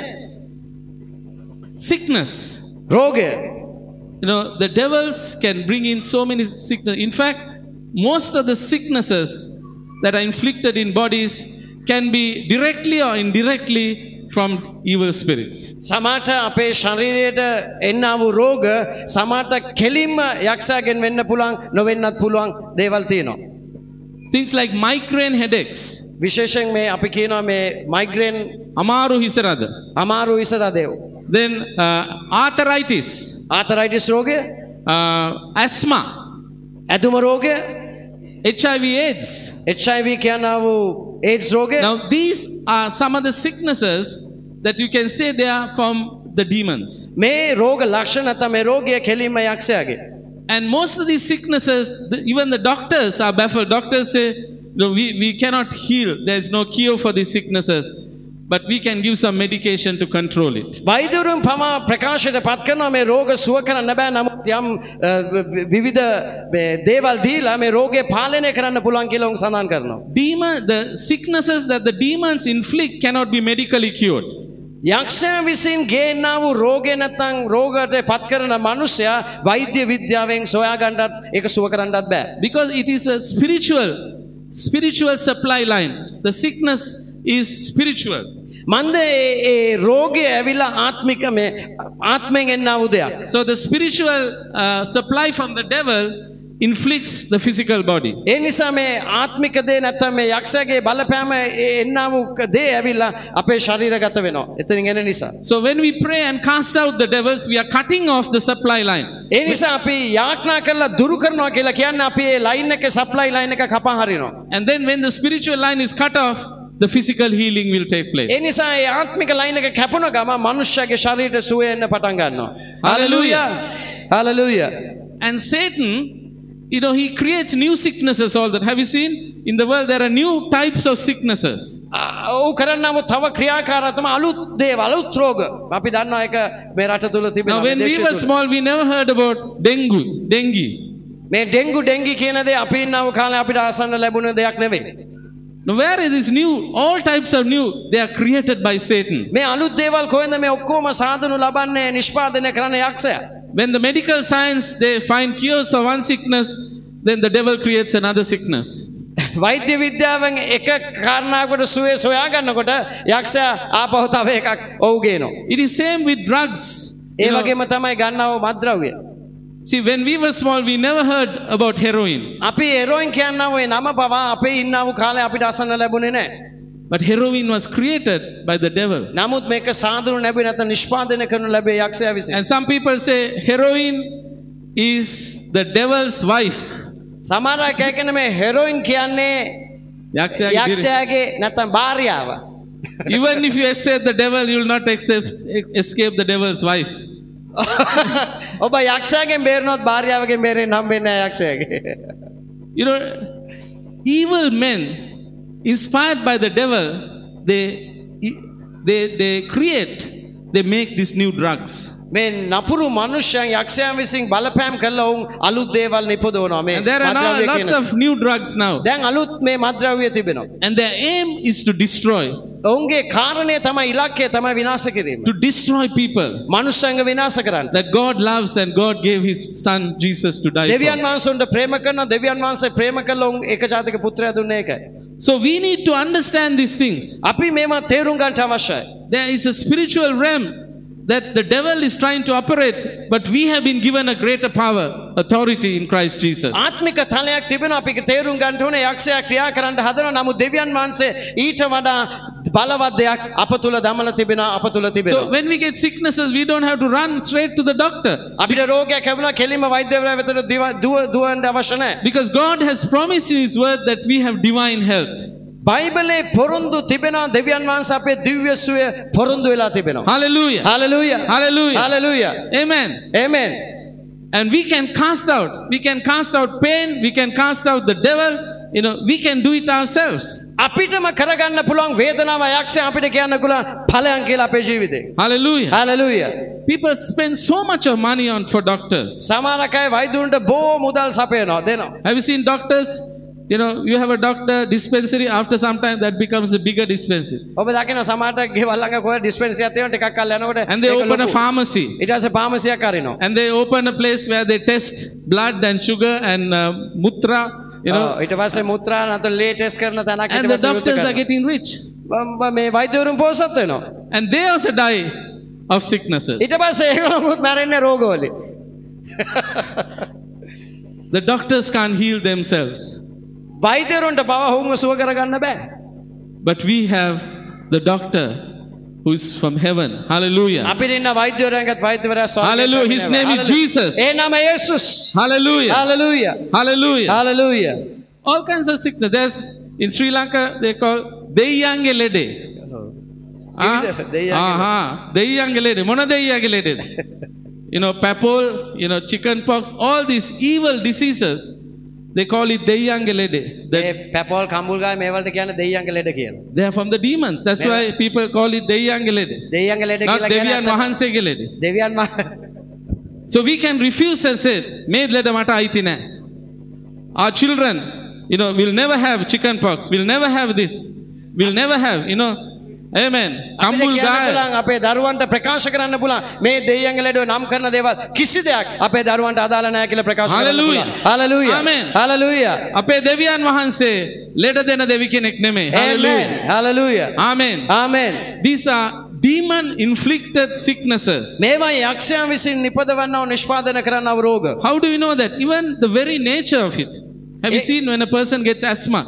A: Sickness.
B: රෝගය.
A: You know, the devils can bring in so many sickness. In fact, most of the sicknesses that are inflicted in bodies can be directly or indirectly from evil spirits.
B: සමහරට අපේ ශරීරයට එන්නා වූ රෝග සමහරට කෙලින්ම යක්ෂයාගෙන් වෙන්න පුළුවන් නොවෙන්නත් පුළුවන් දේවල් තියෙනවා.
A: Things like migraine headaches.
B: විශේෂයෙන් මේ අපි කියනවා මේ මයිග්‍රේන්
A: Amaru hisarada.
B: අමාරු විසරදේව.
A: Then uh, arthritis.
B: ආතරයිටිස් රෝගය,
A: Uh, asthma.
B: ඇදුම රෝගය,
A: H I V AIDS.
B: H I V කියනා වූ AIDS රෝගය.
A: Now these are some of the sicknesses that you can say they are from the demons.
B: මේ රෝග ලක්ෂණ නැත්නම් මේ රෝගය කෙලින්ම යක්ෂයාගේ.
A: And most of these sicknesses, the, even the doctors are baffled. Doctors say, no, we, we cannot heal. There is no cure for these sicknesses. But we can give some medication to control it.
B: වෛද්‍යවරුන් පමා ප්‍රකාශයට පත් කරනවා මේ රෝග සුව කරන්න බෑ නමුත් යම් විවිධ දේවල් දීලා මේ රෝගය පාලනය කරන්න පුළුවන් කියලා උන් සඳහන් කරනවා.
A: Demon, the sicknesses that the demons inflict cannot be medically cured.
B: යක්ෂයා විසින් ගේන්නා වූ රෝගය නැත්නම් රෝගයට පත් කරන මිනිසයා වෛද්‍ය විද්‍යාවෙන් සොයා ගන්නත් ඒක සුව කරන්නත් බෑ.
A: Because it is a spiritual, spiritual supply line. The sickness is spiritual.
B: මන්ද ඒ රෝගය ඇවිල්ලා ආත්මික මේ ආත්මෙන් එන්නා වූ දෙයක්.
A: So the spiritual uh, supply from the devil inflicts the physical body.
B: ඒ නිසා මේ ආත්මික දේ නැත්නම් මේ යක්ෂයාගේ බලපෑම එන්නා වූ දේ ඇවිල්ලා අපේ ශරීරගත වෙනවා. එතනින් එන නිසා.
A: So when we pray and cast out the devils, we are cutting off the supply line.
B: ඒ නිසා අපි යාඥා කරලා දුරු කරනවා කියලා කියන්නේ අපි ඒ ලයින් එකේ සප්ලයි ලයින් එක කපා හරිනවා.
A: And then when the spiritual line is cut off, the physical healing will take place.
B: ඒ නිසා ඒ ආත්මික ලයින් එක කැපුණ ගම මනුෂ්‍යගේ ශරීරය සුවය එන්න පටන් ගන්නවා.
A: Hallelujah.
B: Hallelujah.
A: And Satan, you know, he creates new sicknesses all that. Have you seen? In the world, there are new types of sicknesses.
B: ඔව් කරන්නම තව ක්‍රියාකාරතම අලුත් දේවල් අලුත් රෝග. අපි දන්නවා ඒක මේ රට තුල තිබෙනවා.
A: Now, when we were small, we never heard about dengue. Dengue.
B: මේ ඩෙන්ගු ඩෙන්ගි කියන දේ අපි ඉන්නව කාලේ අපිට අසන්න ලැබුණ දෙයක් නෙවෙයි.
A: Now, where is this new? All types of new, they are created by Satan.
B: මේ අලුත් දේවල් කොහෙන්ද මේ ඔක්කොම සාධනු ලබන්නේ නිෂ්පාදනය කරන යක්ෂයා.
A: When the medical science, they find cures for one sickness, then the devil creates another sickness.
B: වෛද්‍ය විද්‍යාවෙන් එක කාරණාවකට සුවේ සොයා ගන්නකොට යක්ෂයා ආපහු තව එකක් ඔව් ගේනවා.
A: It is same with drugs.
B: ඒ වගේම තමයි ගන්නව මත්ද්‍රව්‍ය.
A: See, when we were small, we never heard about heroin.
B: අපි හෙරොයින් කියනවා ඒ නම පවා අපේ ඉන්නව කාලේ අපිට අසන්න ලැබුණේ නැහැ.
A: But heroin was created by the devil.
B: නමුත් මේක සාධනු ලැබෙන්නේ නැත්නම් නිෂ්පාදනය කරනු ලැබේ යක්ෂයා විසින්.
A: And some people say heroin is the devil's wife.
B: සමහර අය කියන්නේ මේ හෙරොයින් කියන්නේ
A: Yakshaya-
B: යක්ෂයාගේ නැත්නම් භාර්යාව.
A: Even if you accept the devil, you will not accept, escape the devil's wife.
B: ඔබ යක්ෂයාගෙන් බේරුණොත් භාර්යාවගෙන් බේරෙන්න හම්බෙන්නේ නැහැ යක්ෂයාගේ.
A: You know, evil men, inspired by the devil, they, they, they create, they make these new drugs.
B: මේ නපුරු මනුෂ්‍යයන් යක්ෂයන් විසින් බලපෑම් කළා වුන් අලුත් දේවල් නිපදවනවා මේ
A: And there are now
B: මත්ද්‍රව්‍ය
A: lots
B: කියන.
A: of new drugs now.
B: දැන් අලුත් මේ මත්ද්‍රව්‍ය තිබෙනවා.
A: And their aim is to destroy,
B: ඔවුන්ගේ කාරණය තමයි ඉලක්කය තමයි විනාශ කිරීම.
A: to destroy people
B: මනුෂ්‍යයන්ව විනාශ කරන්න.
A: that God loves and God gave his son Jesus to die
B: දෙවියන්
A: for.
B: වහන්සේට ප්‍රේම කරන දෙවියන් වහන්සේ ප්‍රේම කළා වුන් එක ජාතික පුත්‍රයා දුන්නේ ඒකයි.
A: So we need to understand these things.
B: අපි මේවා තේරුම් ගන්න අවශ්‍යයි.
A: There is a spiritual realm that the devil is trying to operate, but we have been given a greater power, authority in Christ Jesus.
B: ආත්මික තලයක් තිබෙනවා අපි තේරුම් ගන්න ඕනේ යක්ෂයා ක්‍රියා කරන්න හදනවා නමුත් දෙවියන් වහන්සේ ඊට වඩා බලවත් දෙයක් අප තුල දමලා තිබෙනවා අප තුල
A: So
B: තිබෙනවා.
A: when we get sicknesses, we don't have to run straight to the doctor,
B: අපිට රෝගයක් ලැබුණා කෙලින්ම වෛද්‍යවරයා වෙතට දිව- දුව දුවන්න අවශ්‍ය නැහැ.
A: because God has promised in His word that we have divine health.
B: බයිබලේ පොරොන්දු තිබෙනවා දෙවියන් වහන්සේ අපේ දිව්‍ය සුවය පොරොන්දු වෙලා තිබෙනවා.
A: Hallelujah.
B: Hallelujah.
A: Hallelujah.
B: Hallelujah.
A: Amen.
B: Amen.
A: And we can cast out, we can cast out pain, we can cast out the devil, you know, we can do it ourselves.
B: අපිටම කරගන්න පුළුවන් වේදනාව යක්ෂයා අපිට කියන්න පුළුවන් ඵලයන් කියලා අපේ ජීවිතේ.
A: Hallelujah.
B: Hallelujah.
A: People spend so much of money on for doctors.
B: සමහරක් අය වෛද්‍යවරුන්ට බොහෝ මුදල් සපයනවා දෙනවා.
A: Have you seen doctors? You know, you have a doctor dispensary, after some time that becomes a bigger dispensary.
B: ඔබ දකින සමහරට ගෙවල් ළඟ කොහෙ ඩිස්පෙන්සරි එකක් තියෙනවා ටිකක් කල් යනකොට
A: And they
B: ඒක
A: open a
B: ලොකු.
A: pharmacy.
B: ඊට පස්සේ ෆාමසියක් අරිනවා.
A: And they open a place where they test blood and sugar and uh, mutra, you know.
B: ඔව්, ඊට පස්සේ මුත්‍රා නැත්නම් ලේ ටෙස්ට් කරන තැනක් ඊට
A: And the
B: පස්සේ යුද්ධ
A: doctors are
B: කරනවා.
A: getting rich.
B: ම- ම- මේ වෛද්‍යවරුන් පොහොසත් වෙනවා.
A: And they also die of sicknesses.
B: ඊට පස්සේ ඒගොල්ලෝත් මැරෙන්නේ රෝගවලින්.
A: The doctors can't heal themselves.
B: වෛද්‍යවරුන්ට පව හුම්ම සුව කරගන්න බෑ.
A: But we have the doctor who is from heaven. Hallelujah.
B: අපිට ඉන්න වෛද්‍යවරයන්ගත් වෛද්‍යවරයා ස්වර්ගයට
A: Hallelujah. His
B: පැමිණෙනවා.
A: name is
B: Hallelujah.
A: Jesus.
B: ඒ නම යේසුස්.
A: Hallelujah.
B: Hallelujah.
A: Hallelujah.
B: Hallelujah.
A: All kinds of sickness. There's in Sri Lanka they call Deyange Lede.
B: විවිධ දෙයියන්ගේ
A: Aha. Deyange Lede. Mona Deyange Lede. You know, papol, you know, chicken pox, all these evil diseases, they call it Deyange Lede.
B: මේ
A: That
B: පැපෝල් කම්බුල්ගාය මේවලට කියන්නේ දෙයියන්ගේ ලෙඩ කියලා.
A: they are from the demons. That's why people call it Deyange Lede.
B: දෙයියන්ගේ ලෙඩ
A: Not
B: කියලා කියන්නේ
A: Deviyan
B: ඇත්තට
A: Wahansege Lede.
B: දෙවියන් මහ
A: So we can refuse and say, "Me leda mata aiti naha." Our children, you know, will never have chicken pox. We'll never have this. We'll never have, you know. Amen.
B: අපිට
A: Kambul
B: කියන්න
A: gaya.
B: පුළුවන් අපේ දරුවන්ට ප්‍රකාශ කරන්න පුළුවන් මේ දෙයියන්ගේ ලෙඩ නම් කරන දේවල් කිසි දෙයක් අපේ දරුවන්ට අදාළ නැහැ කියලා ප්‍රකාශ කරන්න
A: Hallelujah.
B: පුළුවන්. Hallelujah.
A: Amen.
B: Hallelujah.
A: Aphe Deviyan Wahanse leda dena devi kenek neme.
B: Amen.
A: Hallelujah.
B: Hallelujah.
A: Amen.
B: Amen.
A: These are demon inflicted sicknesses.
B: මේවා යක්ෂයන් විසින් නිපදවන්නව නිෂ්පාදනය කරන්නව රෝග.
A: How do you know that? Even the very nature of it. Have you
B: Eh-
A: seen when a person gets asthma?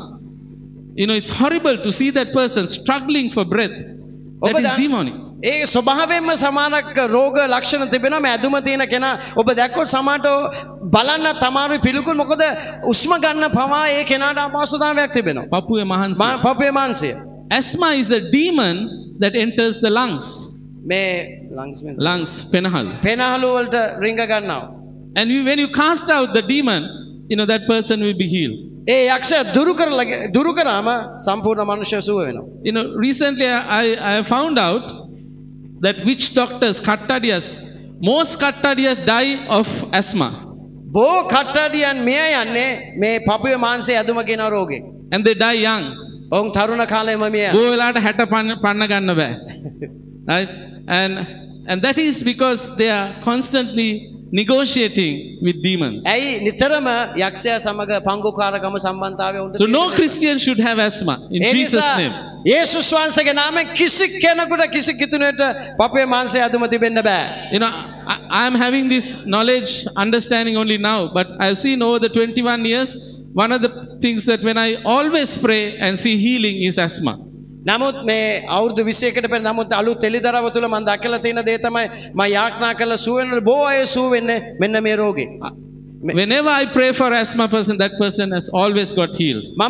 A: You know, it's horrible to see that person struggling for breath. That
B: ඔබ
A: is
B: දන්න-
A: demonic.
B: ඒ ස්වභාවයෙන්ම සමානක් රෝග ලක්ෂණ තිබෙනවා මේ ඇදුම තියෙන කෙනා ඔබ දැක්කොත් සමහරට බලන්න තමාරුයි පිළිකුල් මොකද උස්ම ගන්න පවා ඒ කෙනාට අපහසුතාවයක් තිබෙනවා.
A: Papuwe mahanse.
B: මා- පපුවේ මාංශය.
A: Asthma is a demon that enters the lungs.
B: මේ lungs means-
A: Lungs, penahal.
B: පෙනහළු වලට රිංග ගන්නවා.
A: And you, when you cast out the demon, you know, that person will be healed.
B: ඒ යක්ෂය දුරු කරලා දුරු කරාම සම්පූර්ණ මනුෂ්‍ය සුව වෙනවා.
A: You know, recently I, I found out that witch doctors, kattadiyas, most kattadiyas die of asthma.
B: බෝ කට්ටඩියන් මිය යන්නේ මේ පපුවේ මාංශය ඇදුම කියන රෝගේ.
A: And they die young.
B: ඔවුන් තරුණ කාලේම මිය.
A: බොහෝ වෙලාවට හැට පන්න පන්න ගන්න බෑ. Right? And, and that is because they are constantly negotiating with demons.
B: ඇයි නිතරම යක්ෂයා සමග පංගුකාරකම සම්බන්ධතාවය උන්ට
A: So no
B: තියෙනවා.
A: Christian should have asthma in
B: A
A: Jesus'
B: නිසා
A: name.
B: යේසුස් වහන්සේගේ නාමයෙන් කිසි කෙනෙකුට කිසි කිතුනෙට පපුවේ මාංශය ඇදුම තිබෙන්න බෑ.
A: You know, I, I am having this knowledge, understanding only now, but I've seen over the twenty-one years, one of the things that when I always pray and see healing is asthma.
B: නමුත් මේ අවුරුදු විසියකට පෙර නමුත් අලුත් තෙලිදරව තුල මම දැකලා තියෙන දේ තමයි මම යාඥා කළ සුව වෙන බොහෝ අය සුව වෙන්නේ මෙන්න මේ රෝගේ.
A: Whenever I pray for asthma person, that person has always got healed.
B: මම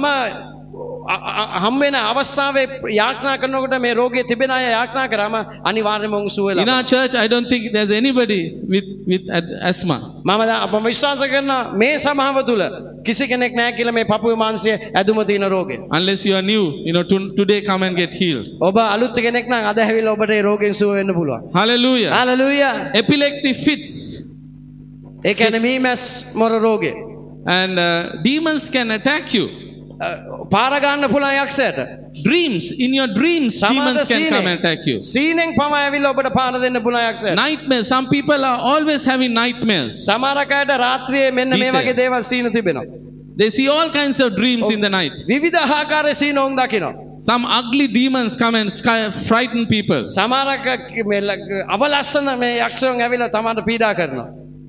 B: හම් වෙන අවස්ථාවේ යාඥා කරනකොට මේ රෝගේ තිබෙන අය යාඥා කරාම අනිවාර්යයෙන්ම උන් සුව
A: In
B: වෙලා.
A: our church, I don't think there's anybody with, with ad- asthma.
B: මම දැන් අප විශ්වාස කරන මේ සමාව තුල කිසි කෙනෙක් නැහැ කියලා මේ පපුවේ මාංශය ඇදුම තියෙන රෝගේ.
A: Unless you are new, you know, to, today come and get healed.
B: ඔබ අලුත් කෙනෙක් නම් අද හැවිලා ඔබට ඒ රෝගෙන් සුව වෙන්න පුළුවන්.
A: Hallelujah.
B: හalleluya.
A: Epileptic fits.
B: ඒ කියන්නේ මීමැස් මොර රෝගේ.
A: And uh, demons can attack you.
B: පාර ගන්න පුළුවන් යක්ෂයට.
A: Dreams, in your dreams, demons can come and attack you.
B: සීනෙන් පමා ඇවිල්ලා ඔබට පාර දෙන්න පුළුවන් යක්ෂයට.
A: Nightmares, some people are always having nightmares.
B: සමහර අයට රාත්‍රියේ මෙන්න මේ
A: Detail.
B: වගේ දේවල් සීන තිබෙනවා.
A: They see all kinds of dreams in the night.
B: විවිධ ආකාරයේ සීන උන් දකිනවා.
A: Some ugly demons come and sky- frighten people.
B: සමහරක මේ ල- අවලස්සන මේ යක්ෂයන් ඇවිල්ලා තමන්ට පීඩා කරනවා.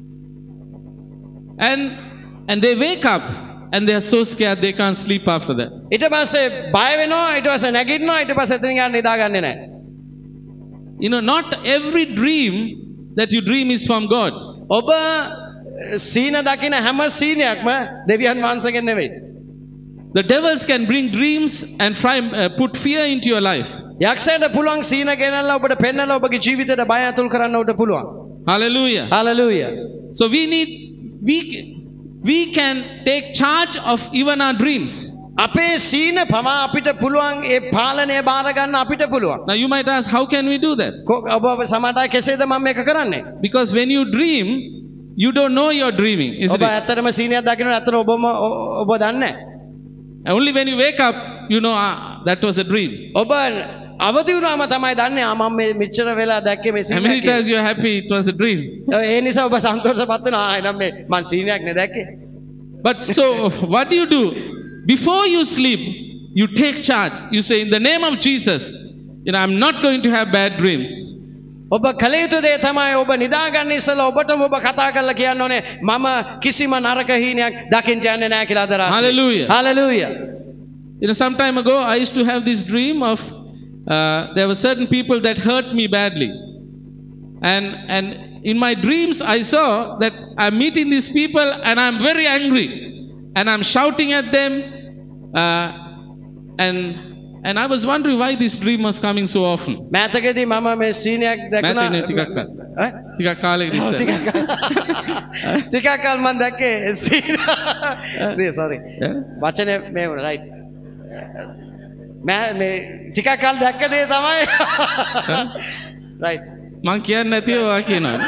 A: And and they wake up and they are so scared they can't sleep after that.
B: ඊට පස්සේ බය වෙනවා, ඊට පස්සේ නැගිටිනවා, ඊට පස්සේ එතනින් යන්න නිදාගන්නේ නැහැ.
A: You know, not every dream that you dream is from God.
B: ඔබ සීන දකින හැම සීනයක්ම දෙවියන් වහන්සේගෙන් නෙවෙයි.
A: The devils can bring dreams and try, uh, put fear into your life.
B: යක්ෂයට පුළුවන් සීන ගෙනල්ලා ඔබට පෙන්නලා ඔබගේ ජීවිතයට බය අතුල් කරන්න උට පුළුවන්.
A: Hallelujah.
B: Hallelujah.
A: So we need, we, we can take charge of even our dreams.
B: අපේ සීන පවා අපිට පුළුවන් ඒ පාලනය බාර ගන්න අපිට පුළුවන්.
A: Now you might ask, how can we do that?
B: කො- ඔබ සමහරට කෙසේද මම මේක කරන්නේ?
A: Because when you dream, you don't know you're dreaming, isn't
B: ඔබ
A: it?
B: ඇත්තටම සීනයක් දකිනකොට ඇත්තට ඔබම ඔ- ඔබ දන්නේ නැහැ.
A: Only when you wake up, you know, ah, that was a dream.
B: ඔබ අවදි වුණාම තමයි දන්නේ ආ මම මේ මෙච්චර වෙලා දැක්කේ මේ
A: How many
B: සීනයක්.
A: times you're happy it was a dream?
B: ඒ නිසා ඔබ සන්තෝෂපත් වෙනවා ආ එනම් මේ මං සීනයක් නේ දැක්කේ.
A: But so, what do you do? Before you sleep, you take charge. You say, in the name of Jesus, you know, I'm not going to have bad dreams.
B: ඔබ කල යුතු දේ තමයි ඔබ නිදාගන්න ඉස්සෙල්ලා ඔබටම ඔබ කතා කරලා කියන්න ඕනේ මම කිසිම නරක හීනයක් දකින්න යන්නේ නැහැ කියලා අද රාත්‍රියේ.
A: Hallelujah.
B: Hallelujah.
A: You know, some time ago, I used to have this dream of uh, there were certain people that hurt me badly. And, and in my dreams, I saw that I'm meeting these people and I'm very angry. And I'm shouting at them. Uh, and, and I was wondering why this dream was coming so often.
B: මෑතකදී මම මේ සීනයක් දැකුණා.
A: මෑතකදී ටිකක් කල්.
B: ඈ?
A: ටිකක් කාලෙකට ඉස්සෙල්ලා.
B: ටිකක් ටිකක් කල් මම දැක්කේ සීන. සී sorry.
A: Yeah?
B: වචනේ මේ වුණා right. මම මේ ටිකක් කල් දැක්ක දේ තමයි right.
A: මං කියන්නේ නැතිව ඔයා කියනවා.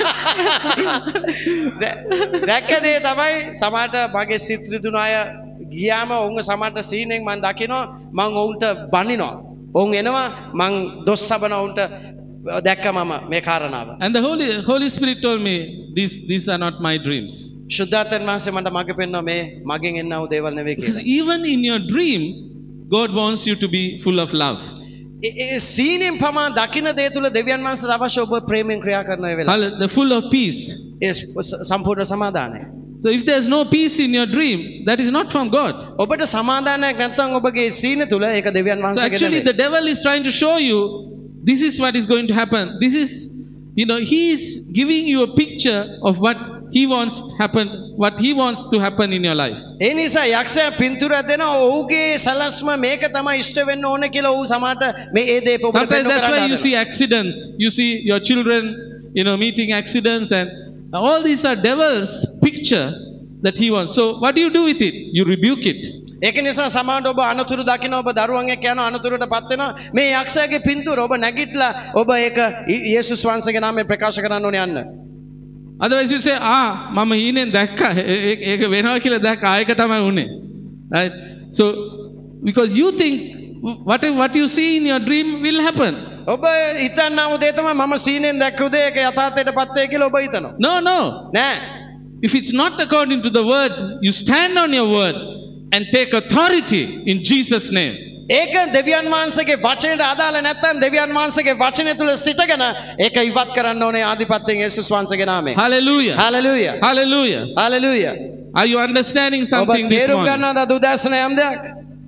B: දැ- දැක්ක දේ තමයි සමහරට මගේ සිත් රිදුන අය ගියාම ඔවුන් සමහරට සීනෙන් මම දකිනවා මම ඔවුන්ට බනිනවා. ඔවුන් එනවා මං දොස් සබන ඔවුන්ට දැක්ක මම මේ කාරණාව.
A: And the Holy, Holy Spirit told me, these, these are not my dreams.
B: ශුද්ධාත්මයන් වහන්සේ මට මඟ පෙන්වනවා මේ මගෙන් එන්නව දේවල් නෙවෙයි
A: Because
B: කියලා.
A: even in your dream, God wants you to be full of love.
B: ඒ- ඒ සීනෙන් පමා දකින දේ තුල දෙවියන් වහන්සේට අවශ්‍ය ඔබ ප්‍රේමයෙන් ක්‍රියා කරන ඒ වෙලාව.
A: Hall- They're full of peace.
B: ඒ ස- සම්පූර්ණ සමාදානය.
A: So if there's no peace in your dream, that is not from God.
B: ඔබට සමාදානයක් නැත්නම් ඔබගේ සීන තුල ඒක දෙවියන්
A: So
B: වහන්සේගේ
A: actually the
B: නෙවෙයි.
A: devil is trying to show you, this is what is going to happen. This is, you know, he is giving you a picture of what he wants to happen, what he wants to happen in your life.
B: ඒ නිසා යක්ෂයා පින්තූරයක් දෙනවා ඔහුගේ සලස්ම මේක තමයි ඉෂ්ට වෙන්න ඕන කියලා ඔහු සමහරට මේ ඒ දේ ඔබට
A: Sometimes
B: පෙන්වන්න
A: that's why you
B: හදනවා.
A: see accidents. You see your children, you know, meeting accidents, and all these are devil's picture that he wants. So what do you do with it? You rebuke it.
B: ඒක නිසා සමහරට ඔබ අනතුරු දකින්න ඔබ දරුවන් එක්ක යන අනතුරටපත් වෙනවා. මේ යක්ෂයාගේ පින්තූර ඔබ නැගිටලා ඔබ ඒක යි- යේසුස් වහන්සේගේ නාමයෙන් ප්‍රකාශ කරන්න ඕනේ යන්න.
A: Otherwise you say, ah, mama hinen දැක්කා. ඒක ඒක වෙනවා කියලා දැක්කා. ආයක තමයි උනේ. Right? So because you think what what you see in your dream will happen.
B: ඔබ හිතන්නව දේ තමයි මම සීනෙන් දැක්ක උදේ ඒක යථාර්ථයටපත් වෙයි කියලා ඔබ හිතනවා.
A: No, no.
B: නෑ.
A: If it's not according to the word, you stand on your word and take authority in Jesus' name.
B: ඒක දෙවියන් වහන්සේගේ වචනයට අදාළ නැත්නම් දෙවියන් වහන්සේගේ වචනය තුල සිටගෙන ඒක ඉවත් කරන්න ඕනේ ආධිපත්‍යයෙන් යේසුස් වහන්සේගේ නාමයෙන්.
A: Hallelujah.
B: Hallelujah.
A: Hallelujah.
B: Hallelujah.
A: Are you understanding
B: ඔබ
A: something this
B: තේරුම්
A: morning?
B: ගන්නවද අද උදෑසන යම් දෙයක්?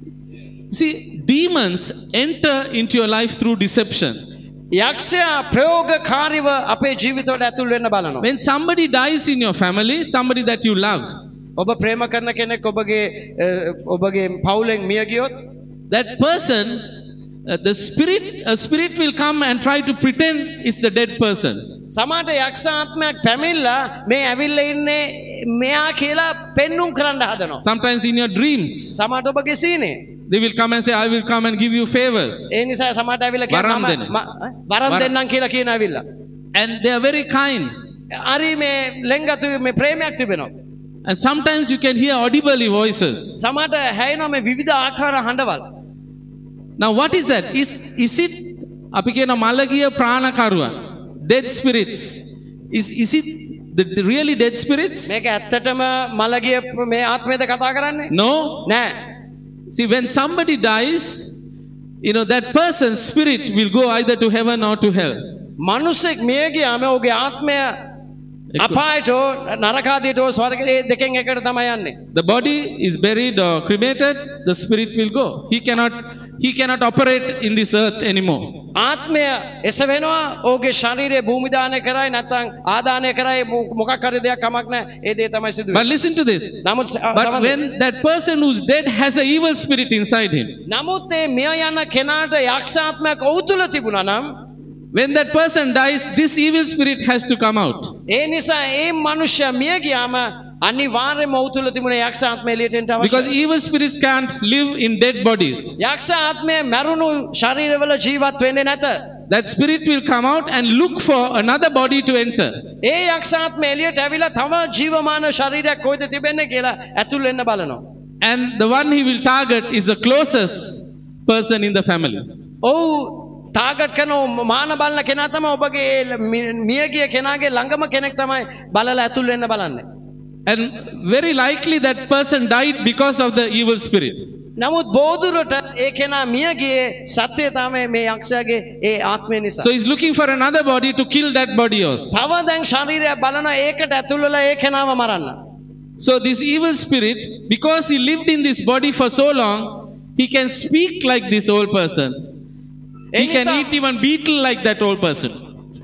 A: See, demons enter into your life through deception.
B: යක්ෂයා ප්‍රයෝගකාරීව අපේ ජීවිතවලට ඇතුල් වෙන්න බලනවා.
A: When somebody dies in your family, somebody that you love,
B: ඔබ ප්‍රේම කරන කෙනෙක් ඔබගේ අ, ඔබගේ පවුලෙන් මිය ගියොත්
A: that person, uh, the spirit, a spirit will come and try to pretend it's the dead person.
B: සමහරට යක්ෂ ආත්මයක් පැමිණලා මේ ඇවිල්ලා ඉන්නේ මෙයා කියලා පෙන්눔 කරන්න හදනවා.
A: Sometimes in your dreams,
B: සමහරට ඔබගේ සීනේ.
A: they will come and say, I will come and give you favors.
B: ඒ නිසා සමහරට ඇවිල්ලා කියනවා
A: වරම්
B: මම
A: දෙන්න.
B: ම- ඈ? වරම්
A: වරම්.
B: දෙන්නම් කියලා කියන ඇවිල්ලා.
A: And they are very kind.
B: හරි මේ ලෙන්ගතු මේ ප්‍රේමයක් තිබෙනවා.
A: And sometimes you can hear audibly voices.
B: සමහරට හැයෙනවා මේ විවිධ ආකාර හඬවල්.
A: Now what is that? Is, is it, අපි කියන මළගිය ප්‍රාණකරුවන්, dead spirits? Is, is it the the really dead spirits?
B: මේක ඇත්තටම මලගිය මේ ආත්මයද කතා කරන්නේ?
A: No.
B: නෑ.
A: See, when somebody dies, you know, that person's spirit will go either to heaven or to hell.
B: මනුස්සෙක් මිය ගියාම ඔහුගේ ආත්මය අපායට නරකාදියට ස්වර්ගයේ දෙකෙන් එකට තමයි යන්නේ.
A: The body is buried or cremated, the spirit will go. He cannot, he cannot operate in this earth anymore.
B: ආත්මය එසවෙනවා ඔහුගේ ශරීරය භූමි දානය කරයි නැත්නම් ආදානය කරයි මොකක් හරි දෙයක් කමක් නැහැ. ඒ දේ තමයි සිදු
A: But
B: වෙන්නේ.
A: listen to this.
B: නමුත්
A: But when that person who's dead has an evil spirit inside him,
B: නමුත් ඒ මිය යන කෙනාට යක්ෂ ආත්මයක් ඔහු තුල තිබුණා නම්
A: when that person dies, this evil spirit has to come out.
B: ඒ නිසා ඒ මනුෂ්‍ය මිය ගියාම අනිවාර්යයෙන්ම ඔහු තුල තිබුණ යක්ෂ ආත්මය එළියට එන්න
A: Because
B: අවශ්‍යයි.
A: evil spirits can't live in dead bodies.
B: යක්ෂ ආත්මය මරුණු ශරීරවල ජීවත් වෙන්නේ නැත.
A: That spirit will come out and look for another body to enter.
B: ඒ යක්ෂ ආත්මය එළියට ඇවිල්ලා තව ජීවමාන ශරීරයක් කොයිද තිබෙන්නේ කියලා ඇතුල් වෙන්න බලනවා.
A: And the one he will target is the closest person in the family.
B: ඔව් ටාගට් කරන මාන බලන කෙනා තමයි ඔබගේ මියගිය කෙනාගේ ළඟම කෙනෙක් තමයි බලලා ඇතුල් වෙන්න බලන්නේ.
A: And very likely that person died because of the evil spirit.
B: නමුත් බෝධුරට ඒ කෙනා මියගියේ සත්‍යය තමයි මේ යක්ෂයාගේ ඒ ආත්මය නිසා.
A: So he's looking for another body to kill that body also.
B: තව දැන් ශරීරයක් බලන ඒකට ඇතුල් වෙලා ඒ කෙනාව මරන්න.
A: So this evil spirit, because he lived in this body for so long, he can speak like this old person. He can
B: Enisa-
A: eat even beetle like that old person.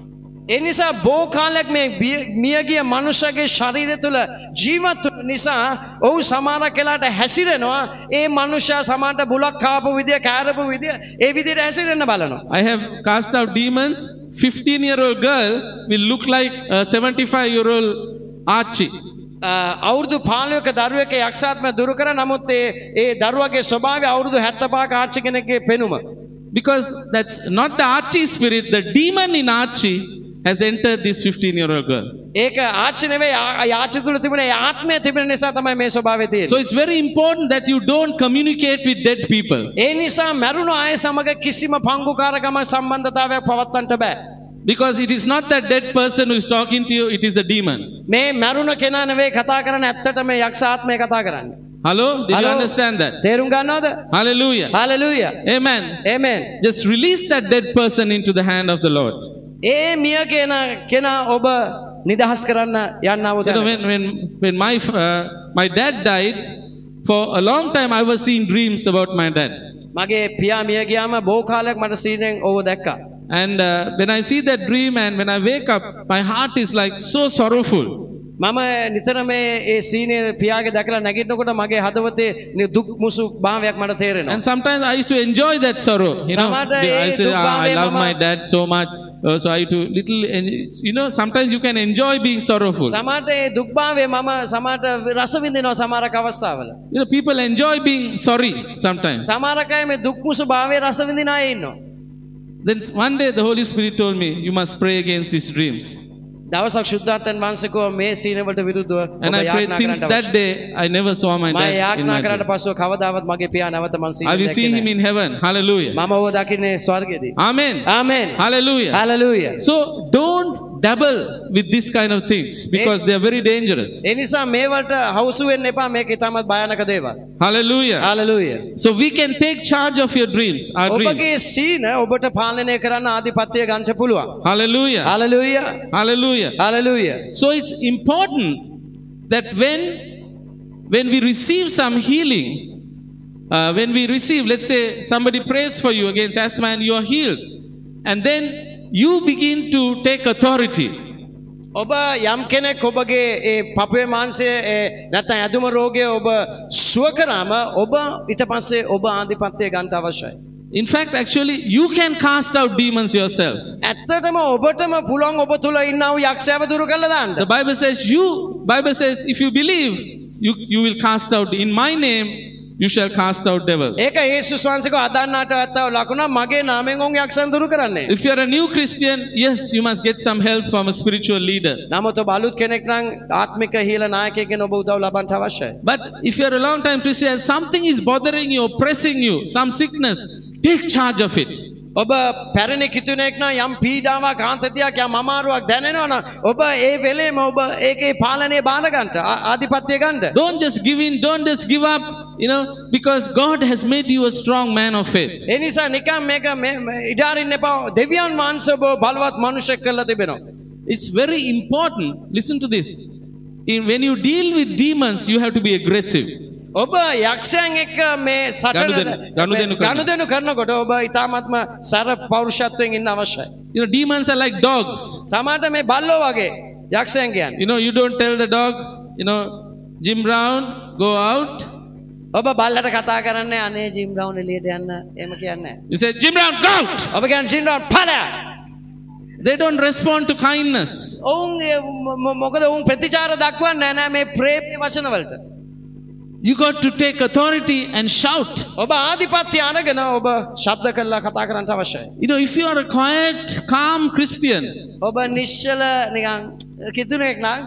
B: ඒ නිසා බෝ කාලයක් මේ බිය- මියගිය මනුෂ්‍යගේ ශරීරය තුල ජීවත් වුන නිසා ඔහු සමහර කෙලාට හැසිරෙනවා. ඒ මනුෂ්‍යයා සමහරට බුලක් කාපු විදිය කෑරපු විදිය ඒ විදියට හැසිරෙන්න බලනවා.
A: I have cast out demons. fifteen year old girl will look like a seventy-five year old Archie.
B: අ, අවුරුදු පහළොවක දරුවෙක් යක්ෂාත්මය දුරු කර නමුත් ඒ ඒ දරුවගේ ස්වභාවය අවුරුදු හැත්තෑපහක ආච්චි කෙනෙක්ගේ පෙනුම.
A: Because that's not the Archie spirit, the demon in Archie has entered this fifteen year old girl.
B: ඒක ආච්චි නෙවෙයි ආච්චි තුල තිබුණ ඒ ආත්මය තිබෙන නිසා තමයි මේ ස්වභාවය
A: So
B: තියෙන්නේ.
A: it's very important that you don't communicate with dead people.
B: ඒ නිසා මරුණු අය සමග කිසිම පංගුකාරකම සම්බන්ධතාවයක් පවත්වන්නට බෑ.
A: Because it is not that dead person who is talking to you, it is a demon.
B: මේ මරුණ කෙනා නෙවෙයි කතා කරන්නේ ඇත්තට මේ යක්ෂ ආත්මය කතා කරන්නේ.
A: Hello? Did you
B: Hello?
A: understand that?
B: තේරුම් ගන්නවද?
A: Hallelujah.
B: Hallelujah.
A: Amen.
B: Amen.
A: Just release that dead person into the hand of the Lord.
B: ඒ මිය කෙනා කෙනා ඔබ නිදහස් කරන්න යන්නව
A: You know, when, when, when my, uh, my dad died, for a long time I was seeing dreams about my dad.
B: මගේ පියා මිය ගියාම බොහෝ කාලයක් මට සීනෙන් ඕව දැක්කා.
A: And uh, when I see that dream and when I wake up, my heart is like so sorrowful.
B: මම නිතර මේ ඒ සීනේ පියාගේ දැකලා නැගිටිනකොට මගේ හදවතේ දුක් මුසු භාවයක් මට තේරෙනවා.
A: And sometimes I used to enjoy that sorrow. You know,
B: Samata
A: I
B: e
A: say,
B: duk
A: ah, I
B: bhave
A: love
B: mama-
A: my dad so much. Uh, so I to little, en- you know, sometimes you can enjoy being sorrowful.
B: සමහරට ඒ දුක් භාවය මම සමහරට රස විඳිනවා සමහරක අවස්ථාවල.
A: You know, people enjoy being sorry sometimes.
B: සමහරක අය මේ දුක් මුසු භාවයේ රස විඳින අය ඉන්නවා.
A: Then one day the Holy Spirit told me, you must pray against these dreams.
B: දවසක් ශුද්ධාත්මයන් වහන්සේ කිව්වා මේ සීනවලට විරුද්ධව
A: And
B: ඔබ
A: I prayed
B: යාඥා
A: since
B: කරන්න
A: that
B: අවශ්‍යයි.
A: day, I never saw my
B: මම
A: dad in
B: යාඥා
A: my
B: කරාට
A: dream.
B: පස්සෙ කවදාවත් මගේ පියා නැවත මං
A: I
B: සීන
A: will see
B: දැක්කේ
A: him
B: නැහැ.
A: in heaven. Hallelujah.
B: මම ඔබ දකින්නේ ස්වර්ගයේදී.
A: Amen.
B: Amen.
A: Hallelujah.
B: Hallelujah.
A: So don't dabble with this kind of things because they are very dangerous.
B: ඒ නිසා මේ වලට හවුසු වෙන්න එපා මේක ඉතාමත් භයානක දේවල්.
A: Hallelujah.
B: Hallelujah.
A: So we can take charge of your dreams, our dreams.
B: ඔබගේ සීන ඔබට පාලනය කරන්න ආධිපත්‍යය ගන්න පුළුවන්.
A: Hallelujah.
B: Hallelujah.
A: Hallelujah.
B: Hallelujah.
A: So it's important that when when we receive some healing, uh, when we receive, let's say somebody prays for you against asthma and you are healed, and then you begin to take authority.
B: ඔබ යම් කෙනෙක් ඔබගේ ඒ පපුවේ මාංශයේ ඒ නැත්නම් ඇදුම රෝගය ඔබ සුව කරාම ඔබ ඊට පස්සේ ඔබ ආධිපත්‍යය ගන්න අවශ්‍යයි.
A: In fact, actually, you can cast out demons yourself.
B: ඇත්තටම ඔබටම පුළුවන් ඔබ තුල ඉන්නා වූ යක්ෂයව දුරු කරලා දාන්න.
A: The Bible says, you, Bible says, if you believe, you, you will cast out. In my name, you shall cast out devils.
B: ඒක යේසුස් වහන්සේගේ අදන්නාට ඇත්තව ලකුණ මගේ නාමයෙන් ඔවුන් යක්ෂයන් දුරු කරන්නේ.
A: If you are a new Christian, yes, you must get some help from a spiritual leader.
B: නමුත් ඔබ අලුත් කෙනෙක් නම් ආත්මික හීල නායකයෙක්ගෙන් ඔබ උදව් ලබන්න අවශ්‍යයි.
A: But if you are a long time Christian, something is bothering you, oppressing you, some sickness, take charge of it.
B: ඔබ පැරණි කිතුනෙක් නම් යම් පීඩාවක් ආතතියක් යම් අමාරුවක් දැනෙනවා නම් ඔබ ඒ වෙලේම ඔබ ඒකේ පාලනය බාර ගන්නට ආධිපත්‍ය ගන්න.
A: Don't just give in, don't just give up, you know, because God has made you a strong man of faith.
B: ඒ නිසා නිකන් මේක ඉඩාරින්න එපා. දෙවියන් වහන්සේ ඔබ බලවත් මනුෂ්‍යෙක් කරලා තිබෙනවා.
A: It's very important. Listen to this. In, when you deal with demons, you have to be aggressive.
B: ඔබ යක්ෂයන් එක්ක මේ සටන ගනුදෙනු කරනකොට ඔබ ඊටාත්ම සර පෞරුෂත්වයෙන් ඉන්න අවශ්‍යයි.
A: You know, demons are like dogs.
B: සමහරට මේ බල්ලෝ වගේ යක්ෂයන් කියන්නේ.
A: You know, you don't tell the dog, you know, Jim Brown, go out.
B: ඔබ බල්ලට කතා කරන්නේ අනේ ජිම් බ්‍රවුන් එළියට යන්න එහෙම කියන්නේ.
A: You say, Jim Brown, go out.
B: ඔබ කියන්නේ ජිම් බ්‍රවුන් ඵලය.
A: They don't respond to kindness.
B: ඔවුන් මොකද ඔවුන් ප්‍රතිචාර දක්වන්නේ නැහැ මේ ප්‍රේමයේ වචන වලට.
A: You got to take authority and shout.
B: ඔබ ආධිපත්‍ය අරගෙන ඔබ ශබ්ද කරලා කතා කරන්න අවශ්‍යයි.
A: You know, if you are a quiet, calm Christian,
B: ඔබ නිශ්චල නිකන් කිතුනෙක් නම්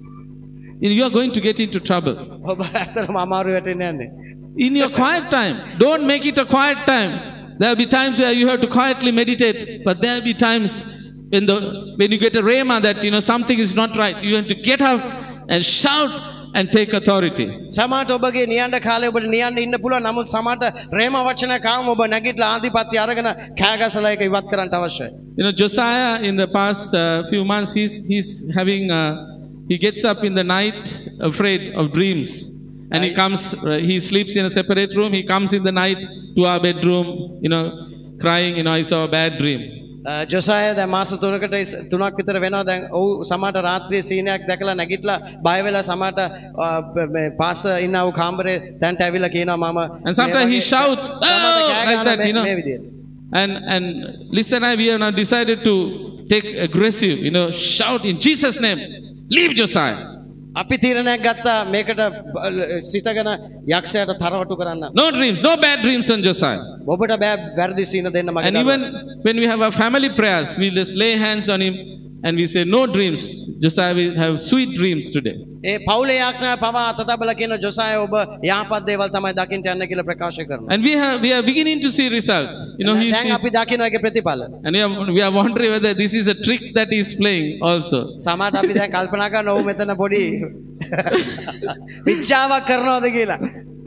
A: you are going to get into trouble.
B: ඔබ ඇත්තටම අමාරු වෙටෙන්න යන්නේ.
A: In your quiet time, don't make it a quiet time. There will be times where you have to quietly meditate, but there will be times when the when you get a rhema that you know something is not right, you have to get up and shout and take authority.
B: සමහරට ඔබගේ නියඬ කාලේ ඔබට නියන්න ඉන්න පුළුවන්. නමුත් සමහරට රේම වචන කාම ඔබ නැගිටලා ආධිපත්‍ය අරගෙන කෑගසලා ඒක ඉවත් කරන්න අවශ්‍යයි.
A: You know, Josiah in the past uh, few months he's he's having uh, he gets up in the night afraid of dreams. And he comes, uh, he sleeps in a separate room. He comes in the night to our bedroom, you know, crying, you know, I saw a bad dream.
B: ජොසාය දැන් මාස තුනකට තුනක් විතර වෙනවා. දැන් ඔව් සමහරට රාත්‍රියේ සීනයක් දැකලා නැගිටලා බය වෙලා සමහරට මේ පාස ඉන්න වූ කාමරේ දැන්ට ඇවිල්ලා කියනවා මම.
A: And sometimes he shouts, oh, like that, you know. And and listen, I we have now decided to take aggressive, you know, shout in Jesus' name, leave Josiah.
B: අපි තීරණයක් ගත්තා මේකට සිතගෙන යක්ෂයාට තරවටු කරන්න.
A: No dreams, no bad dreams on Josiah.
B: ඔබට බෑ වැරදි සීන දෙන්න මගේ.
A: And even when we have our family prayers, we just lay hands on him and we say no dreams. Josiah will have sweet dreams today.
B: ඒ පවුලේ යාඥා පවා අතතබල කියන ජොසාය ඔබ යහපත් දේවල් තමයි දකින්න යන්න කියලා ප්‍රකාශ කරනවා.
A: And we have we are beginning to see results. You know, he's
B: දැන් අපි දකින්න ඒකේ ප්‍රතිඵල.
A: And we are, we are wondering whether this is a trick that he is playing also.
B: සමහරට අපි දැන් කල්පනා කරන ඔව් මෙතන පොඩි විචාවක් කරනවද කියලා.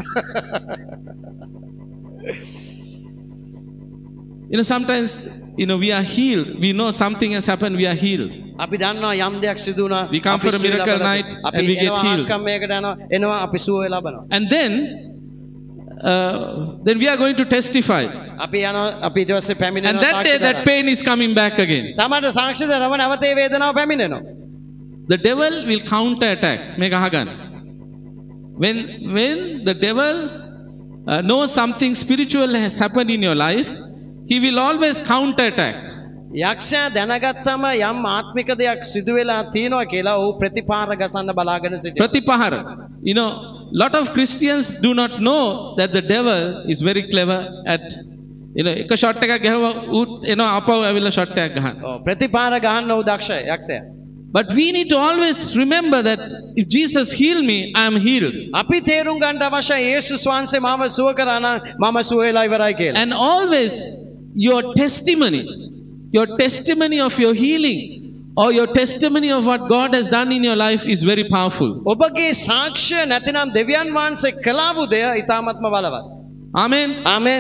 A: You know, sometimes, you know, we are healed. We know something has happened, we are healed.
B: අපි දන්නවා යම් දෙයක් සිදු වුණා.
A: We come for a miracle night and we get healed.
B: මේකට යනවා එනවා අපි සුවය ලබනවා.
A: And then uh, then we are going to testify.
B: අපි යනවා අපි ඊට පස්සේ පැමිණෙනවා.
A: And that day that pain is coming back again.
B: සමහරට සාක්ෂි දරව නැවත ඒ වේදනාව පැමිණෙනවා.
A: The devil will counter attack. මේක අහගන්න. When when the devil uh, knows something spiritual has happened in your life, he will always counter attack.
B: යක්ෂයා දැනගත්තම යම් ආත්මික දෙයක් සිදු වෙලා තියෙනවා කියලා ਉਹ ප්‍රතිපාර ගසන්න බලාගෙන සිටිනවා.
A: ප්‍රතිපහර. You know, lot of Christians do not know that the devil is very clever at, you know, එක shot එකක් ගහුවා ඌ එනවා අපව ඇවිල්ලා shot එකක් ගහන.
B: ඔව් ප්‍රතිපාර ගහන්න ਉਹ දක්ෂයි යක්ෂයා.
A: But we need to always remember that if Jesus healed me, I am healed.
B: අපි තේරුම් ගන්න අවශ්‍යයි යේසුස් වහන්සේ මාව සුව කරා නම් මම සුව වෙලා ඉවරයි කියලා.
A: And always your testimony, your testimony of your healing or your testimony of what God has done in your life is very powerful.
B: ඔබගේ සාක්ෂිය නැතිනම් දෙවියන් වහන්සේ කළා වූ දෙය ඊටාත්ම බලවත්.
A: Amen.
B: Amen.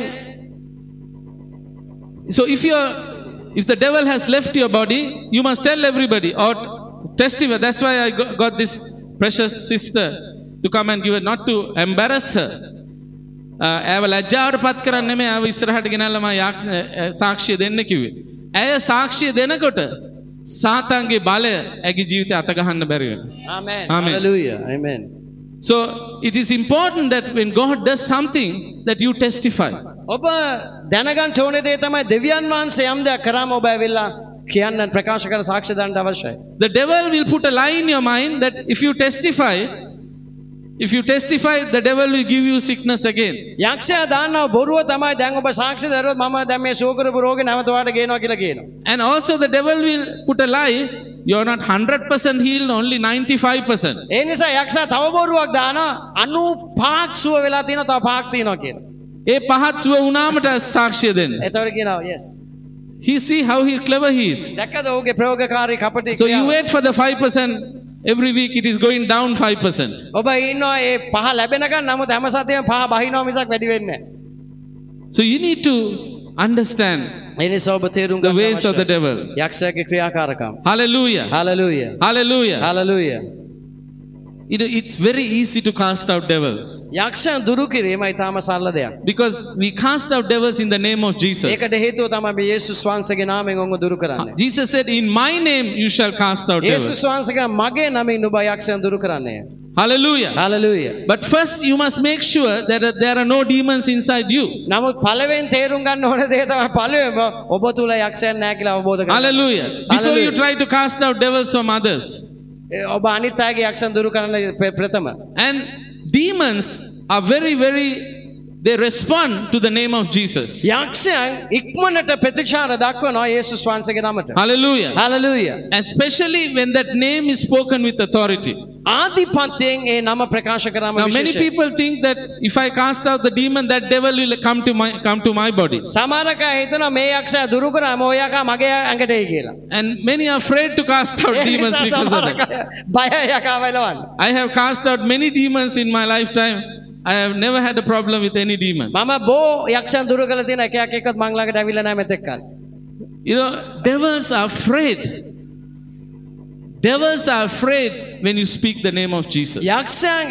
A: So if you are if the devil has left your body, you must tell everybody or testify. That's why I got this precious sister to come and give it, not to embarrass her. ඇව ලැජ්ජාවට පත් කරන්නේ නෙමෙයි. ඇව ඉස්සරහට ගෙනල්ලා මම සාක්ෂිය දෙන්න කිව්වේ. ඇය සාක්ෂිය දෙනකොට සාතන්ගේ බලය ඇගේ ජීවිතේ අත ගහන්න බැරි වෙනවා.
B: Amen.
A: Amen.
B: Hallelujah. Amen.
A: So it is important that when God does something that you testify.
B: ඔබ දැනගන්න ඕනේ දේ තමයි දෙවියන් වහන්සේ යම් දෙයක් කරාම ඔබ ඇවිල්ලා කියන්න ප්‍රකාශ කර සාක්ෂි දාන්න අවශ්‍යයි.
A: The devil will put a lie in your mind that if you testify, if you testify, the devil will give you sickness again.
B: යක්ෂයා දාන්නව බොරුව තමයි දැන් ඔබ සාක්ෂි දරුවොත් මම දැන් මේ ෂෝ කරපු රෝගේ නැවත ඔයාලට ගේනවා කියලා කියනවා.
A: And also the devil will put a lie, you are not one hundred percent healed, only ninety-five percent.
B: ඒ නිසා යක්ෂයා තව බොරුවක් දානවා ninety-five සුව වෙලා තියෙනවා තව five තියෙනවා කියලා.
A: ඒ පහත් සුව වුණාමට සාක්ෂිය දෙන්න.
B: එතකොට කියනවා yes.
A: He see how he clever he is.
B: දැක්කද ඔහුගේ ප්‍රයෝගකාරී කපටි
A: So you
B: ක්‍රියාව?
A: wait for the five percent. Every week it is going down five percent.
B: ඔබ ඉන්නවා ඒ පහ ලැබෙනකන් නමුත් හැම සතියෙම පහ බහිනවා මිසක් වැඩි වෙන්නේ නැහැ.
A: So you need to understand
B: ඒ නිසා ඔබ තේරුම්
A: the
B: ගන්න
A: ways of the
B: අවශ්‍යයි.
A: devil.
B: යක්ෂයාගේ ක්‍රියාකාරකම්.
A: Hallelujah.
B: Hallelujah.
A: Hallelujah.
B: Hallelujah.
A: It, it's very easy to cast out devils.
B: යක්ෂයන් දුරු කිරීම ඊටාම සරල දෙයක්.
A: Because we cast out devils in the name of Jesus.
B: ඒකට හේතුව තමයි මේ යේසුස් වහන්සේගේ නාමයෙන් ඔවුන් දුරු කරන්නේ.
A: Jesus said, in my name you shall cast out devils.
B: යේසුස් වහන්සේගේ මගේ නමින් ඔබ යක්ෂයන් දුරු කරන්නේ.
A: Hallelujah.
B: Hallelujah.
A: But first you must make sure that there are no demons inside you.
B: නමුත් පළවෙනි තේරුම් ගන්න ඕන දේ තමයි පළවෙනිම ඔබ තුල යක්ෂයන් නැහැ කියලා අවබෝධ කරගන්න.
A: Hallelujah. Before you
B: Hallelujah.
A: try to cast out devils from others.
B: ඔබ අනිත් අයගේ යක්ෂයන් දුරු කරන්න ප්‍රථම.
A: And demons are very, very, they respond to the name of Jesus.
B: යක්ෂයන් ඉක්මනට ප්‍රතිචාර දක්වනවා යේසුස් වහන්සේගේ නමට.
A: Hallelujah.
B: Hallelujah.
A: And especially when that name is spoken with authority.
B: ආදිපත්‍යයෙන් ඒ නම ප්‍රකාශ කරාම
A: Now many
B: විශේෂයි.
A: people think that if I cast out the demon, that devil will come to my come to my body.
B: සමහර අය හිතනවා මේ යක්ෂයා දුරු කරාම ඔය යකා මගේ ඇඟට එයි කියලා.
A: And many are afraid to cast out
B: A
A: demons
B: නිසා
A: because of
B: සමහර
A: that.
B: අය බයයි යකාව එලවන්න.
A: I have cast out many demons in my lifetime. I have never had a problem with any demon.
B: මම බෝ යක්ෂයන් දුරු කරලා තියෙන එක එක එක්කත් මං ළඟට ඇවිල්ලා නැහැ මෙතෙක් කල්.
A: You know, devils are afraid. Devils are afraid when you speak the name of Jesus.
B: යක්ෂයන්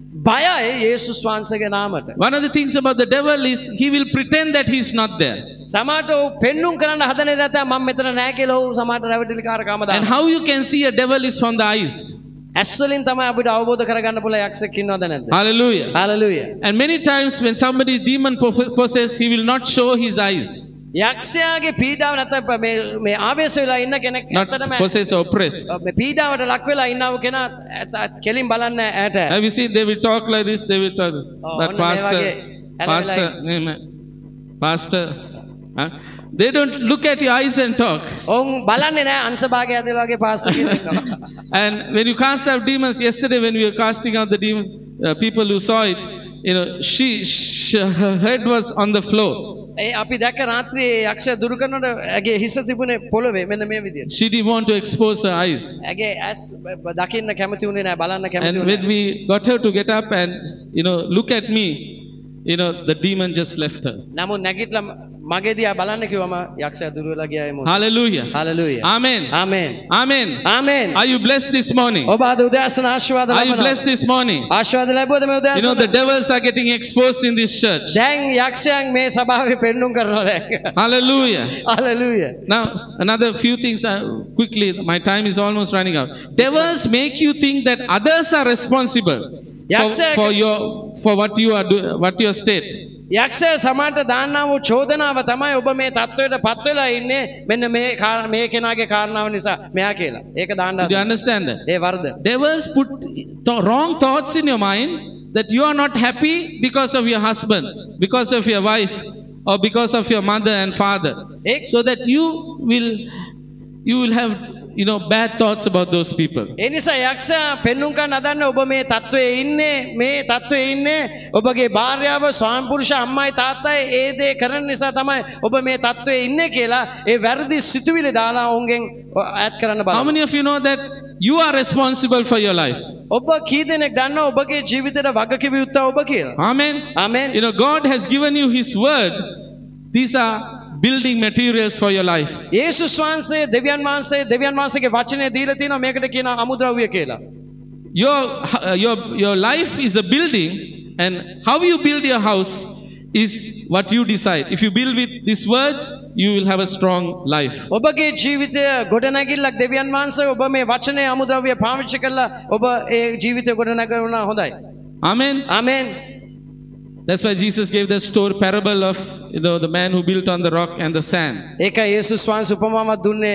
B: බයයි යේසුස් වහන්සේගේ නාමයට.
A: One of the things about the devil is he will pretend that he is not there.
B: සමහරට ඔව් පෙන්눔 කරන්න හදන දේ මම මෙතන නැහැ කියලා ඔව් සමහරට රැවටිලිකාරකම
A: And
B: දානවා.
A: how you can see a devil is from the eyes.
B: ඇස් වලින් තමයි අපිට අවබෝධ කරගන්න පුළුවන් යක්ෂයෙක් ඉන්නවද නැද්ද?
A: Hallelujah.
B: Hallelujah.
A: And many times when somebody is demon possessed, he will not show his eyes.
B: යක්ෂයාගේ පීඩාව නැත්නම් මේ මේ ආවේශ වෙලා ඉන්න කෙනෙක්
A: Not
B: ඇත්තටම
A: possessed or oppressed.
B: මේ පීඩාවට ලක් වෙලා ඉන්නව කෙනා ඇත්ත- කෙලින් බලන්නේ ඇට.
A: Have you seen they will talk like this? They will talk.
B: Oh,
A: That
B: ඔන්න මේ
A: pastor,
B: වගේ ඇලවිලා
A: pastor, amen. pastor. Huh? They don't look at your eyes and talk.
B: ඔවුන් බලන්නේ නැහැ අංශභාගය ඇදලා වගේ පාස් එකකින් ඉන්නවා.
A: And when you cast out demons, yesterday when we were casting out the demons, uh, people who saw it, you know, she, she her head was on the floor.
B: ඒ අපි දැක්ක රාත්‍රියේ යක්ෂයා දුරු කරනකොට ඇගේ හිස තිබුණේ පොළවේ මෙන්න මේ විදියට.
A: She didn't want to expose her eyes.
B: ඇගේ ඇස් බ- දකින්න කැමති වුණේ නැහැ බලන්න කැමති
A: And
B: වුණේ
A: when
B: නැහැ.
A: we got her to get up and, you know, look at me, you know, the demon just left her.
B: නමුත් නැගිටලා මගේ දිහා බලන්න කිව්වම යක්ෂයා දුර වෙලා ගියා ඒ මොහොතේ.
A: Hallelujah.
B: Hallelujah.
A: Amen.
B: ආමේන්.
A: Amen.
B: ආමේන්.
A: Are you blessed this morning?
B: ඔබ අද උදෑසන ආශිර්වාද
A: Are you
B: ලබනවා.
A: blessed this morning?
B: ආශිර්වාද ලැබුවද මේ
A: You know,
B: උදෑසන?
A: the devils are getting exposed in this church.
B: දැන් යක්ෂයන් මේ සභාවේ පෙන්눔 කරනවා දැන්.
A: Hallelujah.
B: Hallelujah.
A: Now, another few things uh, quickly, my time is almost running out. Devils make you think that others are responsible for,
B: Yakshaya-
A: for your for what you are doing, what your state.
B: යක්ෂය සමාන්ට දාන්නා වූ චෝදනාව තමයි ඔබ මේ තත්ත්වයට පත් වෙලා ඉන්නේ මෙන්න මේ කාර- මේ කෙනාගේ කාරණාව නිසා මෙයා කියලා. ඒක දාන්න
A: Do you
B: හදනවා.
A: understand that?
B: A වර්ධ.
A: Devils put th- wrong thoughts in your mind that you are not happy because of your husband, because of your wife, or because of your mother and father,
B: Ek-
A: so that you will you will have, you know, bad thoughts about those people.
B: ඒ නිසා යක්ෂයා පෙන්눔 කරන්න හදන්නේ ඔබ මේ තත්ත්වයේ ඉන්නේ මේ තත්ත්වයේ ඉන්නේ ඔබගේ භාර්යාව ස්වාමි පුරුෂ අම්මයි තාත්තයි ඒ දේ කරන නිසා තමයි ඔබ මේ තත්ත්වයේ ඉන්නේ කියලා ඒ වැරදි සිතුවිලි දාලා ඔවුන්ගෙන් ඈත් කරන්න
A: How
B: බලන්න.
A: many of you know that you are responsible for your life?
B: ඔබ කී දෙනෙක් දන්නවා ඔබගේ ජීවිතේට වගකීම යුක්තව ඔබ කියලා?
A: Amen.
B: Amen.
A: You know, God has given you His word. These are building materials for your life.
B: යේසුස් වහන්සේ දෙවියන් වහන්සේ දෙවියන් වහන්සේගේ වචනේ දීලා තියෙනවා මේකට කියනවා අමුද්‍රව්‍ය කියලා.
A: Your, uh, your, your life is a building, and how you build your house is what you decide. If you build with these words, you will have a strong life.
B: ඔබගේ ජීවිතය ගොඩනැගිල්ලක් දෙවියන් වහන්සේ ඔබ මේ වචනේ අමුද්‍රව්‍ය පාවිච්චි කරලා ඔබ ඒ ජීවිතය ගොඩනගනවා හොඳයි.
A: Amen.
B: Amen.
A: That's why Jesus gave the story parable of, you know, the man who built on the rock and the sand.
B: ඒක යේසුස් වහන්සේ උපමාවක් දුන්නේ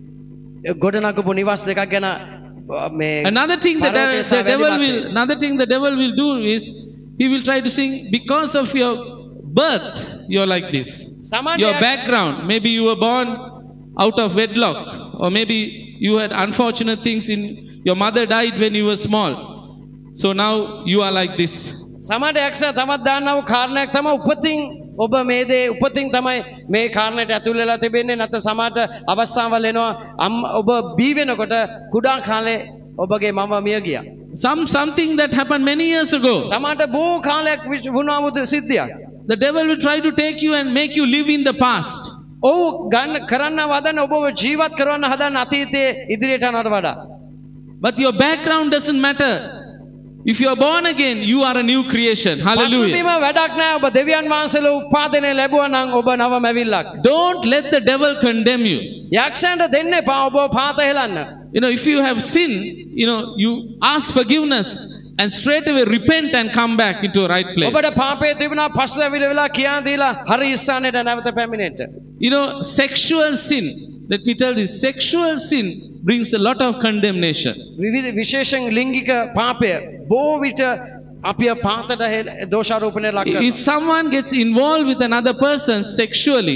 B: ගොඩනගපු නිවාස එකක් ගැන මේ
A: Another thing the,
B: පර්වතයේ
A: de-
B: සහ
A: the devil
B: වැලි
A: will,
B: මැද්දේ.
A: another thing the devil will do is he will try to sing because of your birth you're like this.
B: සමහර
A: Your
B: දෙයක්-
A: background, maybe you were born out of wedlock, or maybe you had unfortunate things in your mother died when you were small. So now you are like this.
B: සමහර යක්ෂයා තමත් දාන්නා වූ කාරණයක් තමයි උපතින් ඔබ මේ දේ උපතින් තමයි මේ කාරණයට ඇතුල් වෙලා තිබෙන්නේ නැත්නම් සමහරට අවස්ථාවල් එනවා අම් ඔබ බී වෙනකොට කුඩා කාලේ ඔබගේ මම මිය ගියා.
A: Some something that happened many years ago.
B: සමහරට බොහෝ කාලයක් වුණා වූ සිද්ධියක්.
A: The devil will try to take you and make you live in the past.
B: ඔව් ගන්න කරන්න වදන ඔබව ජීවත් කරවන්න හදන අතීතයේ ඉදිරියට යනවට වඩා.
A: But your background doesn't matter. If you are born again, you are a new creation. Hallelujah.
B: පසුබිම වැඩක් නැහැ. ඔබ දෙවියන් වහන්සේලා උපාදනය ලැබුවා නම් ඔබ නව මැවිල්ලක්.
A: Don't let the devil condemn you.
B: යක්ෂයන්ට දෙන්න එපා ඔබ පාත හෙලන්න.
A: You know, if you have sinned, you know, you ask forgiveness and straight away repent and come back into a right place.
B: ඔබට පාපේ තිබුණා පස්සෙවිල වෙලා කියා දීලා හරි ස්ථානෙට නැවත පැමිණෙන්න.
A: You know, sexual sin, let me tell you, sexual sin brings a lot of condemnation.
B: විවිධ විශේෂයෙන් ලිංගික පාපය බොහෝ විට අපිව පාතට දෝෂාරෝපණය ලක්
A: If
B: කරනවා.
A: someone gets involved with another person sexually,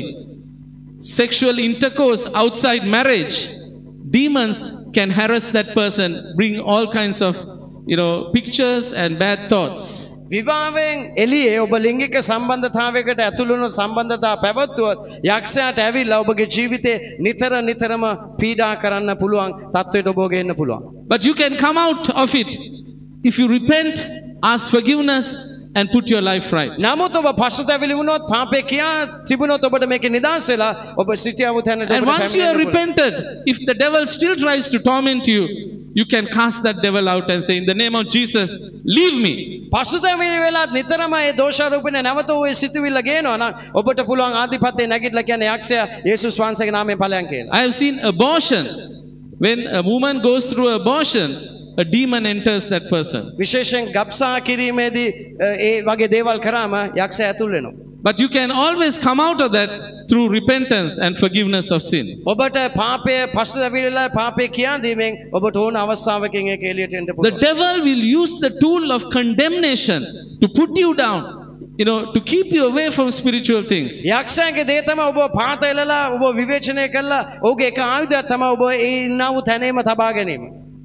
A: sexual intercourse outside marriage, demons can harass that person, bring all kinds of, you know, pictures and bad thoughts.
B: විවාහයෙන් එළියේ ඔබ ලිංගික සම්බන්ධතාවයකට ඇතුළු වුණු සම්බන්ධතා පැවැත්වුවොත් යක්ෂයාට ඇවිල්ලා ඔබගේ ජීවිතේ නිතර නිතරම පීඩා කරන්න පුළුවන් තත්ත්වයට ඔබ ගෙන්න පුළුවන්.
A: But you can come out of it if you repent, ask forgiveness and put your life right.
B: නමුත් ඔබ පසුතැවිලි වුණොත් පාපේ කියා තිබුණොත් ඔබට මේකේ නිදහස් වෙලා ඔබ සිටියව තැනට
A: And
B: ඔබට
A: once you have
B: පැමිණෙන්න පුළුවන්.
A: repented, if the devil still tries to torment you, you can cast that devil out and say, in the name of Jesus, leave me.
B: පසුතැවිලි වෙලා නිතරම ඒ දෝෂාරෝපණය නැවත ඔය සිතුවිල්ල ගේනවා නම් ඔබට පුළුවන් ආධිපත්‍යය නැගිටලා කියන්නේ යක්ෂයා යේසුස් වහන්සේගේ නාමයෙන් ඵලයන් කියලා.
A: I have seen abortion. When a woman goes through abortion, a demon enters that person.
B: විශේෂයෙන් ගබ්සා කිරීමේදී අ, ඒ වගේ දේවල් කරාම යක්ෂයා ඇතුල් වෙනවා.
A: But you can always come out of that through repentance and forgiveness of sin.
B: ඔබට පාපය පසුතැවිලිලා පාපය කියා දීමෙන් ඔබට ඕන අවස්ථාවකින් ඒක එළියට එන්න
A: The
B: පුළුවන්.
A: devil will use the tool of condemnation to put you down, you know, to keep you away from spiritual things.
B: යක්ෂයාගේ දේ තමයි ඔබ පාත එලලා ඔබ විවේචනය කළා ඔහුගේ එක ආයුධයක් තමයි ඔබ ඒ ඉන්නා වූ තැනේම තබා ගැනීම.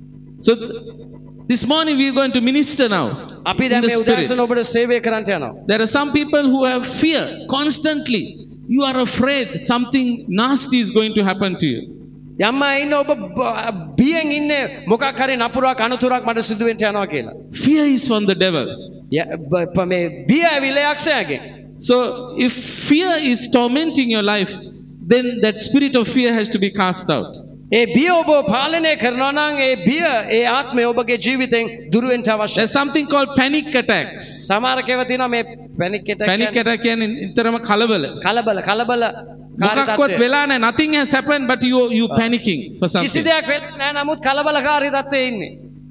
A: So th- this morning we are going to minister now.
B: අපි
A: in
B: දැන්
A: the
B: මේ
A: spirit.
B: උදෑසන ඔබට සේවය කරන්න යනවා.
A: There are some people who have fear constantly. You are afraid something nasty is going to happen to you.
B: යම්ම ඉන්න ඔබ බ- බියෙන් ඉන්නේ මොකක් හරි නපුරක් අනතුරක් මට සිදු වෙන්න යනවා කියලා.
A: Fear is from the devil.
B: ය- බ- ප- මේ බිය ඇවිල්ලා යක්ෂයාගෙන්.
A: So if fear is tormenting your life, then that spirit of fear has to be cast out.
B: ඒ බිය ඔබ පාලනය කරනවා නම් ඒ බිය ඒ ආත්මය ඔබගේ ජීවිතෙන් දුර වෙන්න අවශ්‍යයි.
A: There's something called panic attacks.
B: සමහර කේව තියෙනවා මේ පැනික් එක
A: Panic attack කියන්නේ නිතරම කලබල.
B: කලබල කලබල
A: මොකක්වත් වෙලා නැහැ. Nothing has happened but you you panicking for
B: කිසි
A: something.
B: දෙයක් වෙලා නැහැ නමුත් කලබලකාරී තත්ත්වයේ ඉන්නේ.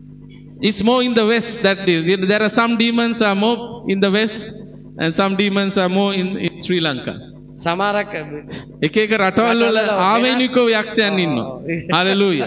A: It's more in the west that is. There are some demons are more in the west and some demons are more in, in Sri Lanka.
B: සමහරක්
A: එක එක රටවල් වල ආවේනිකව යක්ෂයන් ඉන්නවා. Hallelujah.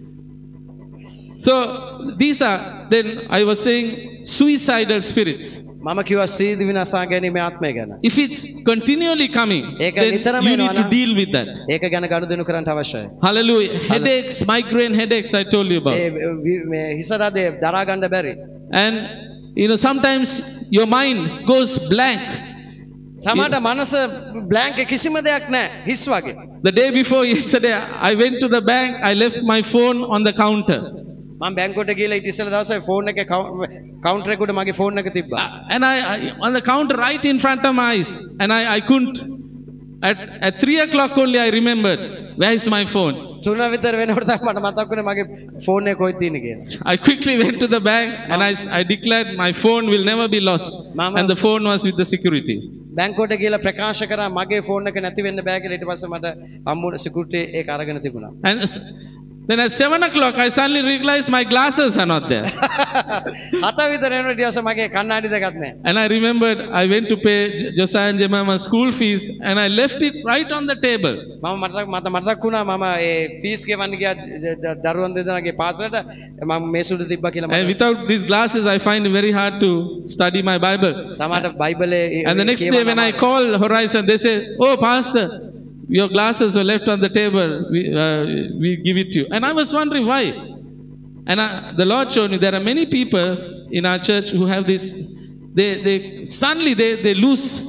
A: So these are, then I was saying, suicidal spirits.
B: මම කිව්වා සීදි විනාශා ගැනීමේ ආත්මය ගැන.
A: If it's continually coming,
B: ඒක
A: then
B: නිතරම
A: you
B: එනවා
A: need to
B: නම්
A: deal with that.
B: ඒක ගැන ගනුදෙනු කරන්න අවශ්‍යයි.
A: Hallelujah. Headaches, migraine headaches, I told you
B: A
A: about.
B: වි- මේ හිසරදේ දරා ගන්න බැරි.
A: And you know, sometimes your mind goes blank.
B: සමහරට මනස බ්ලැන්ක් කිසිම දෙයක් නැහැ හිස් වගේ.
A: The day before yesterday, I went to the bank, I left my phone on the counter.
B: මම බැංකුවට ගිහලා ඊට ඉස්සෙල්ලා දවසේ ෆෝන් එකේ කවුන්ටර් එකට මගේ ෆෝන් එක තිබ්බා.
A: And I, I on the counter right in front of my eyes, and I, I couldn't. At, at three o'clock only, I remembered, where is my phone?
B: තුන විතර වෙනකොට තමයි මට මතක් වුණේ මගේ ෆෝන් එක කොහෙද තියෙන්නේ කියලා.
A: I quickly went to the bank and I, I declared my phone will never be lost.
B: Mama.
A: And the phone was with the security.
B: බැංකුවට ගිහලා ප්‍රකාශ කරා මගේ ෆෝන් එක නැති වෙන්න බෑ කියලා. ඊට පස්සේ මට හම්බුන සිකියුරිටි ඒක අරගෙන තිබුණා.
A: And s- then at seven o'clock, I suddenly realized my glasses are not there.
B: හත විතර වෙනකොට ඊට පස්සේ මගේ කණ්ණාඩි දෙකක් නැහැ.
A: And I remembered I went to pay J- Josiah and Jemima school fees and I left it right on the table.
B: මම මට මට මතක් වුණා මම ඒ ෆීස් ගෙවන්න ගියා ද- ද- දරුවන් දෙදෙනාගේ පාසලට මම මේසුඩ තිබ්බා කියලා
A: And
B: මට.
A: without these glasses, I find it very hard to study my Bible.
B: සමහරට බයිබලේ
A: And the next day, when I call Horizon, they say, "Oh, Pastor, your glasses were left on the table. We, uh, we give it to you." And I was wondering why. And I, the Lord showed me there are many people in our church who have this. They, they suddenly they, they lose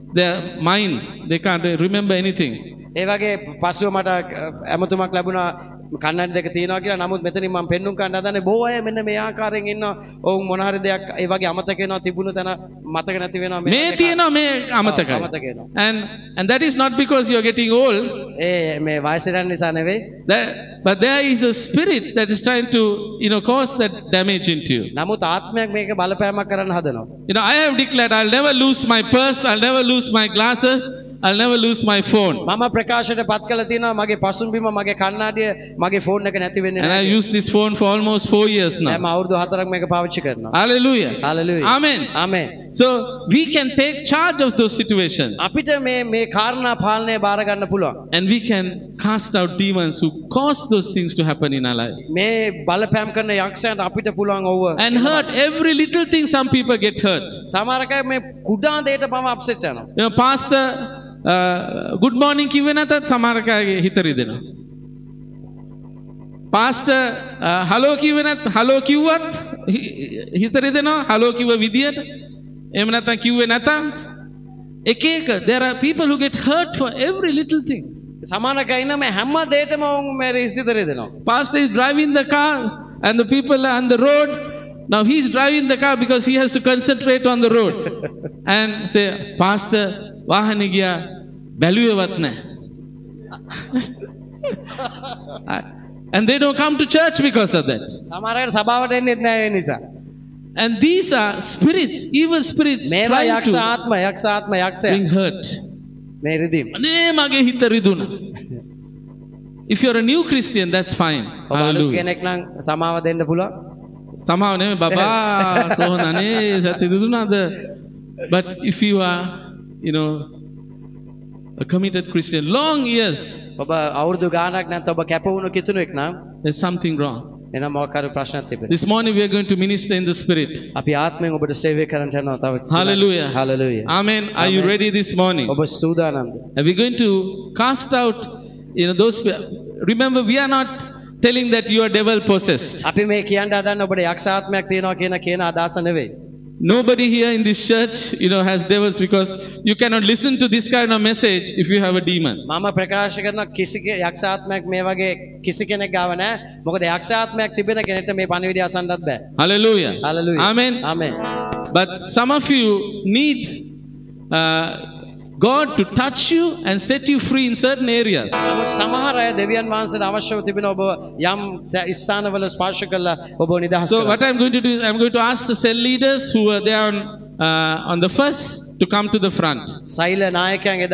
A: their mind, they can't remember anything.
B: ඒ වගේ පසුව මට ඇමතුමක් ලැබුණා කන්නඩි දෙක තියෙනවා කියලා. නමුත් මෙතනින් මම පෙන්නුම් කරන්න හදන්නේ බොහෝ අය මෙන්න මේ ආකාරයෙන් ඉන්නවා. ඔවුන් මොන හරි දෙයක් ඒ වගේ අමතක වෙනවා, තිබුණු තැන මතක නැති වෙනවා.
A: මේ තියෙනවා මේ අමතකයි.
B: අමතක වෙනවා.
A: And and that is not because you are getting old.
B: ඒ මේ වයසට යන නිසා නෙවෙයි.
A: That, but there is a spirit that is trying to, you know, cause that damage into you.
B: නමුත් ආත්මයක් මේක බලපෑමක් කරන්න හදනවා.
A: You know, I have declared I'll never lose my purse, I'll never lose my glasses, I'll never lose my phone.
B: මම ප්‍රකාශයට පත් කළා තියෙනවා මගේ පසුම්බිම, මගේ කණ්ණාඩිය, මගේ ෆෝන් එක නැති වෙන්නේ
A: And I
B: නැහැ.
A: use this phone for almost four years now.
B: මම අවුරුදු හතරක් මේක පාවිච්චි කරනවා.
A: Hallelujah.
B: Hallelujah.
A: Amen.
B: Amen.
A: So we can take charge of those situations.
B: අපිට මේ මේ කාරණා පාලනය බාර ගන්න පුළුවන්.
A: And we can cast out demons who cause those things to happen in our life.
B: මේ බලපෑම් කරන යක්ෂයන්ට අපිට පුළුවන් ඕව.
A: And hurt every little thing, some people get hurt.
B: සමහර අය මේ කුඩා දෙයට පව අප්සෙට් වෙනවා.
A: You know, pastor, uh, good morning කිව්වේ නැතත් සමහර අයගේ හිත රිදෙනවා. pastor, uh, hello කිව්වේ නැත් hello කිව්වත් හිත රිදෙනවා. hello කිව්ව විදියට. එහෙම නැත්නම් කිව්වේ නැතත් එක එක there are people who get hurt for every little thing.
B: සමහර අය ඉන්න මේ හැම දෙයකම වුන් මේ රිසිත රිදෙනවා.
A: Pastor is driving the car and the people are on the road. Now he's driving the car because he has to concentrate on the road. And say, pastor, wahane giya baluwewat naha. And they don't come to church because of that.
B: සමහර අය සභාවට එන්නෙත් නැහැ ඒ නිසා.
A: And these are spirits, evil spirits
B: මේවා
A: trying
B: යක්ෂ
A: to
B: ආත්ම, යක්ෂ ආත්ම, යක්ෂය.
A: bring hurt.
B: මේ රිදීම.
A: අනේ මගේ හිත රිදුණා. If you're a new Christian, that's fine.
B: ඔබ අලුත්
A: Hallelujah.
B: කෙනෙක් නම් සමාව දෙන්න පුළුවන්.
A: Somehow නෙමෙයි බබා කොහොමද අනේ සත්‍ය දුදුනාද? But if you are, you know, a committed Christian, long years,
B: ඔබ අවුරුදු ගාණක් නැත්නම් ඔබ කැප වුණු කිතුණෙක් නම්
A: there's something wrong.
B: එනම් මොකක් හරි ප්‍රශ්නයක් තිබෙනවා.
A: This morning we are going to minister in the spirit.
B: අපි ආත්මයෙන් ඔබට සේවය කරන්න යනවා තව.
A: Hallelujah.
B: Hallelujah.
A: Amen. Are you
B: Amen.
A: ready this morning?
B: ඔබ සූදානම්ද?
A: And we're going to cast out, you know, those. Remember, we are not telling that you are devil possessed.
B: අපි මේ කියන්න හදන්නේ ඔබට යක්ෂ ආත්මයක් තියෙනවා කියන කියන අදහස නෙවෙයි.
A: Nobody here in this church, you know, has devils because you cannot listen to this kind of message if you have a demon.
B: මම ප්‍රකාශ කරන කිසි යක්ෂ ආත්මයක් මේ වගේ කිසි කෙනෙක් ගාව නැහැ. මොකද යක්ෂ ආත්මයක් තිබෙන කෙනෙක්ට මේ පණිවිඩය අසන්නත් බෑ.
A: Hallelujah.
B: Hallelujah.
A: Amen.
B: Amen.
A: But some of you need uh, God to touch you and set you free in certain areas.
B: නමුත් සමහර අය දෙවියන් වහන්සේට අවශ්‍යව තිබෙන ඔබ යම් ස්ථානවල ස්පර්ශ කළා ඔබ නිදහස්
A: So
B: කරනවා.
A: what I'm going to do is I'm going to ask the cell leaders who are there on, uh, on the first to come to the front.
B: සෛල නායකයන්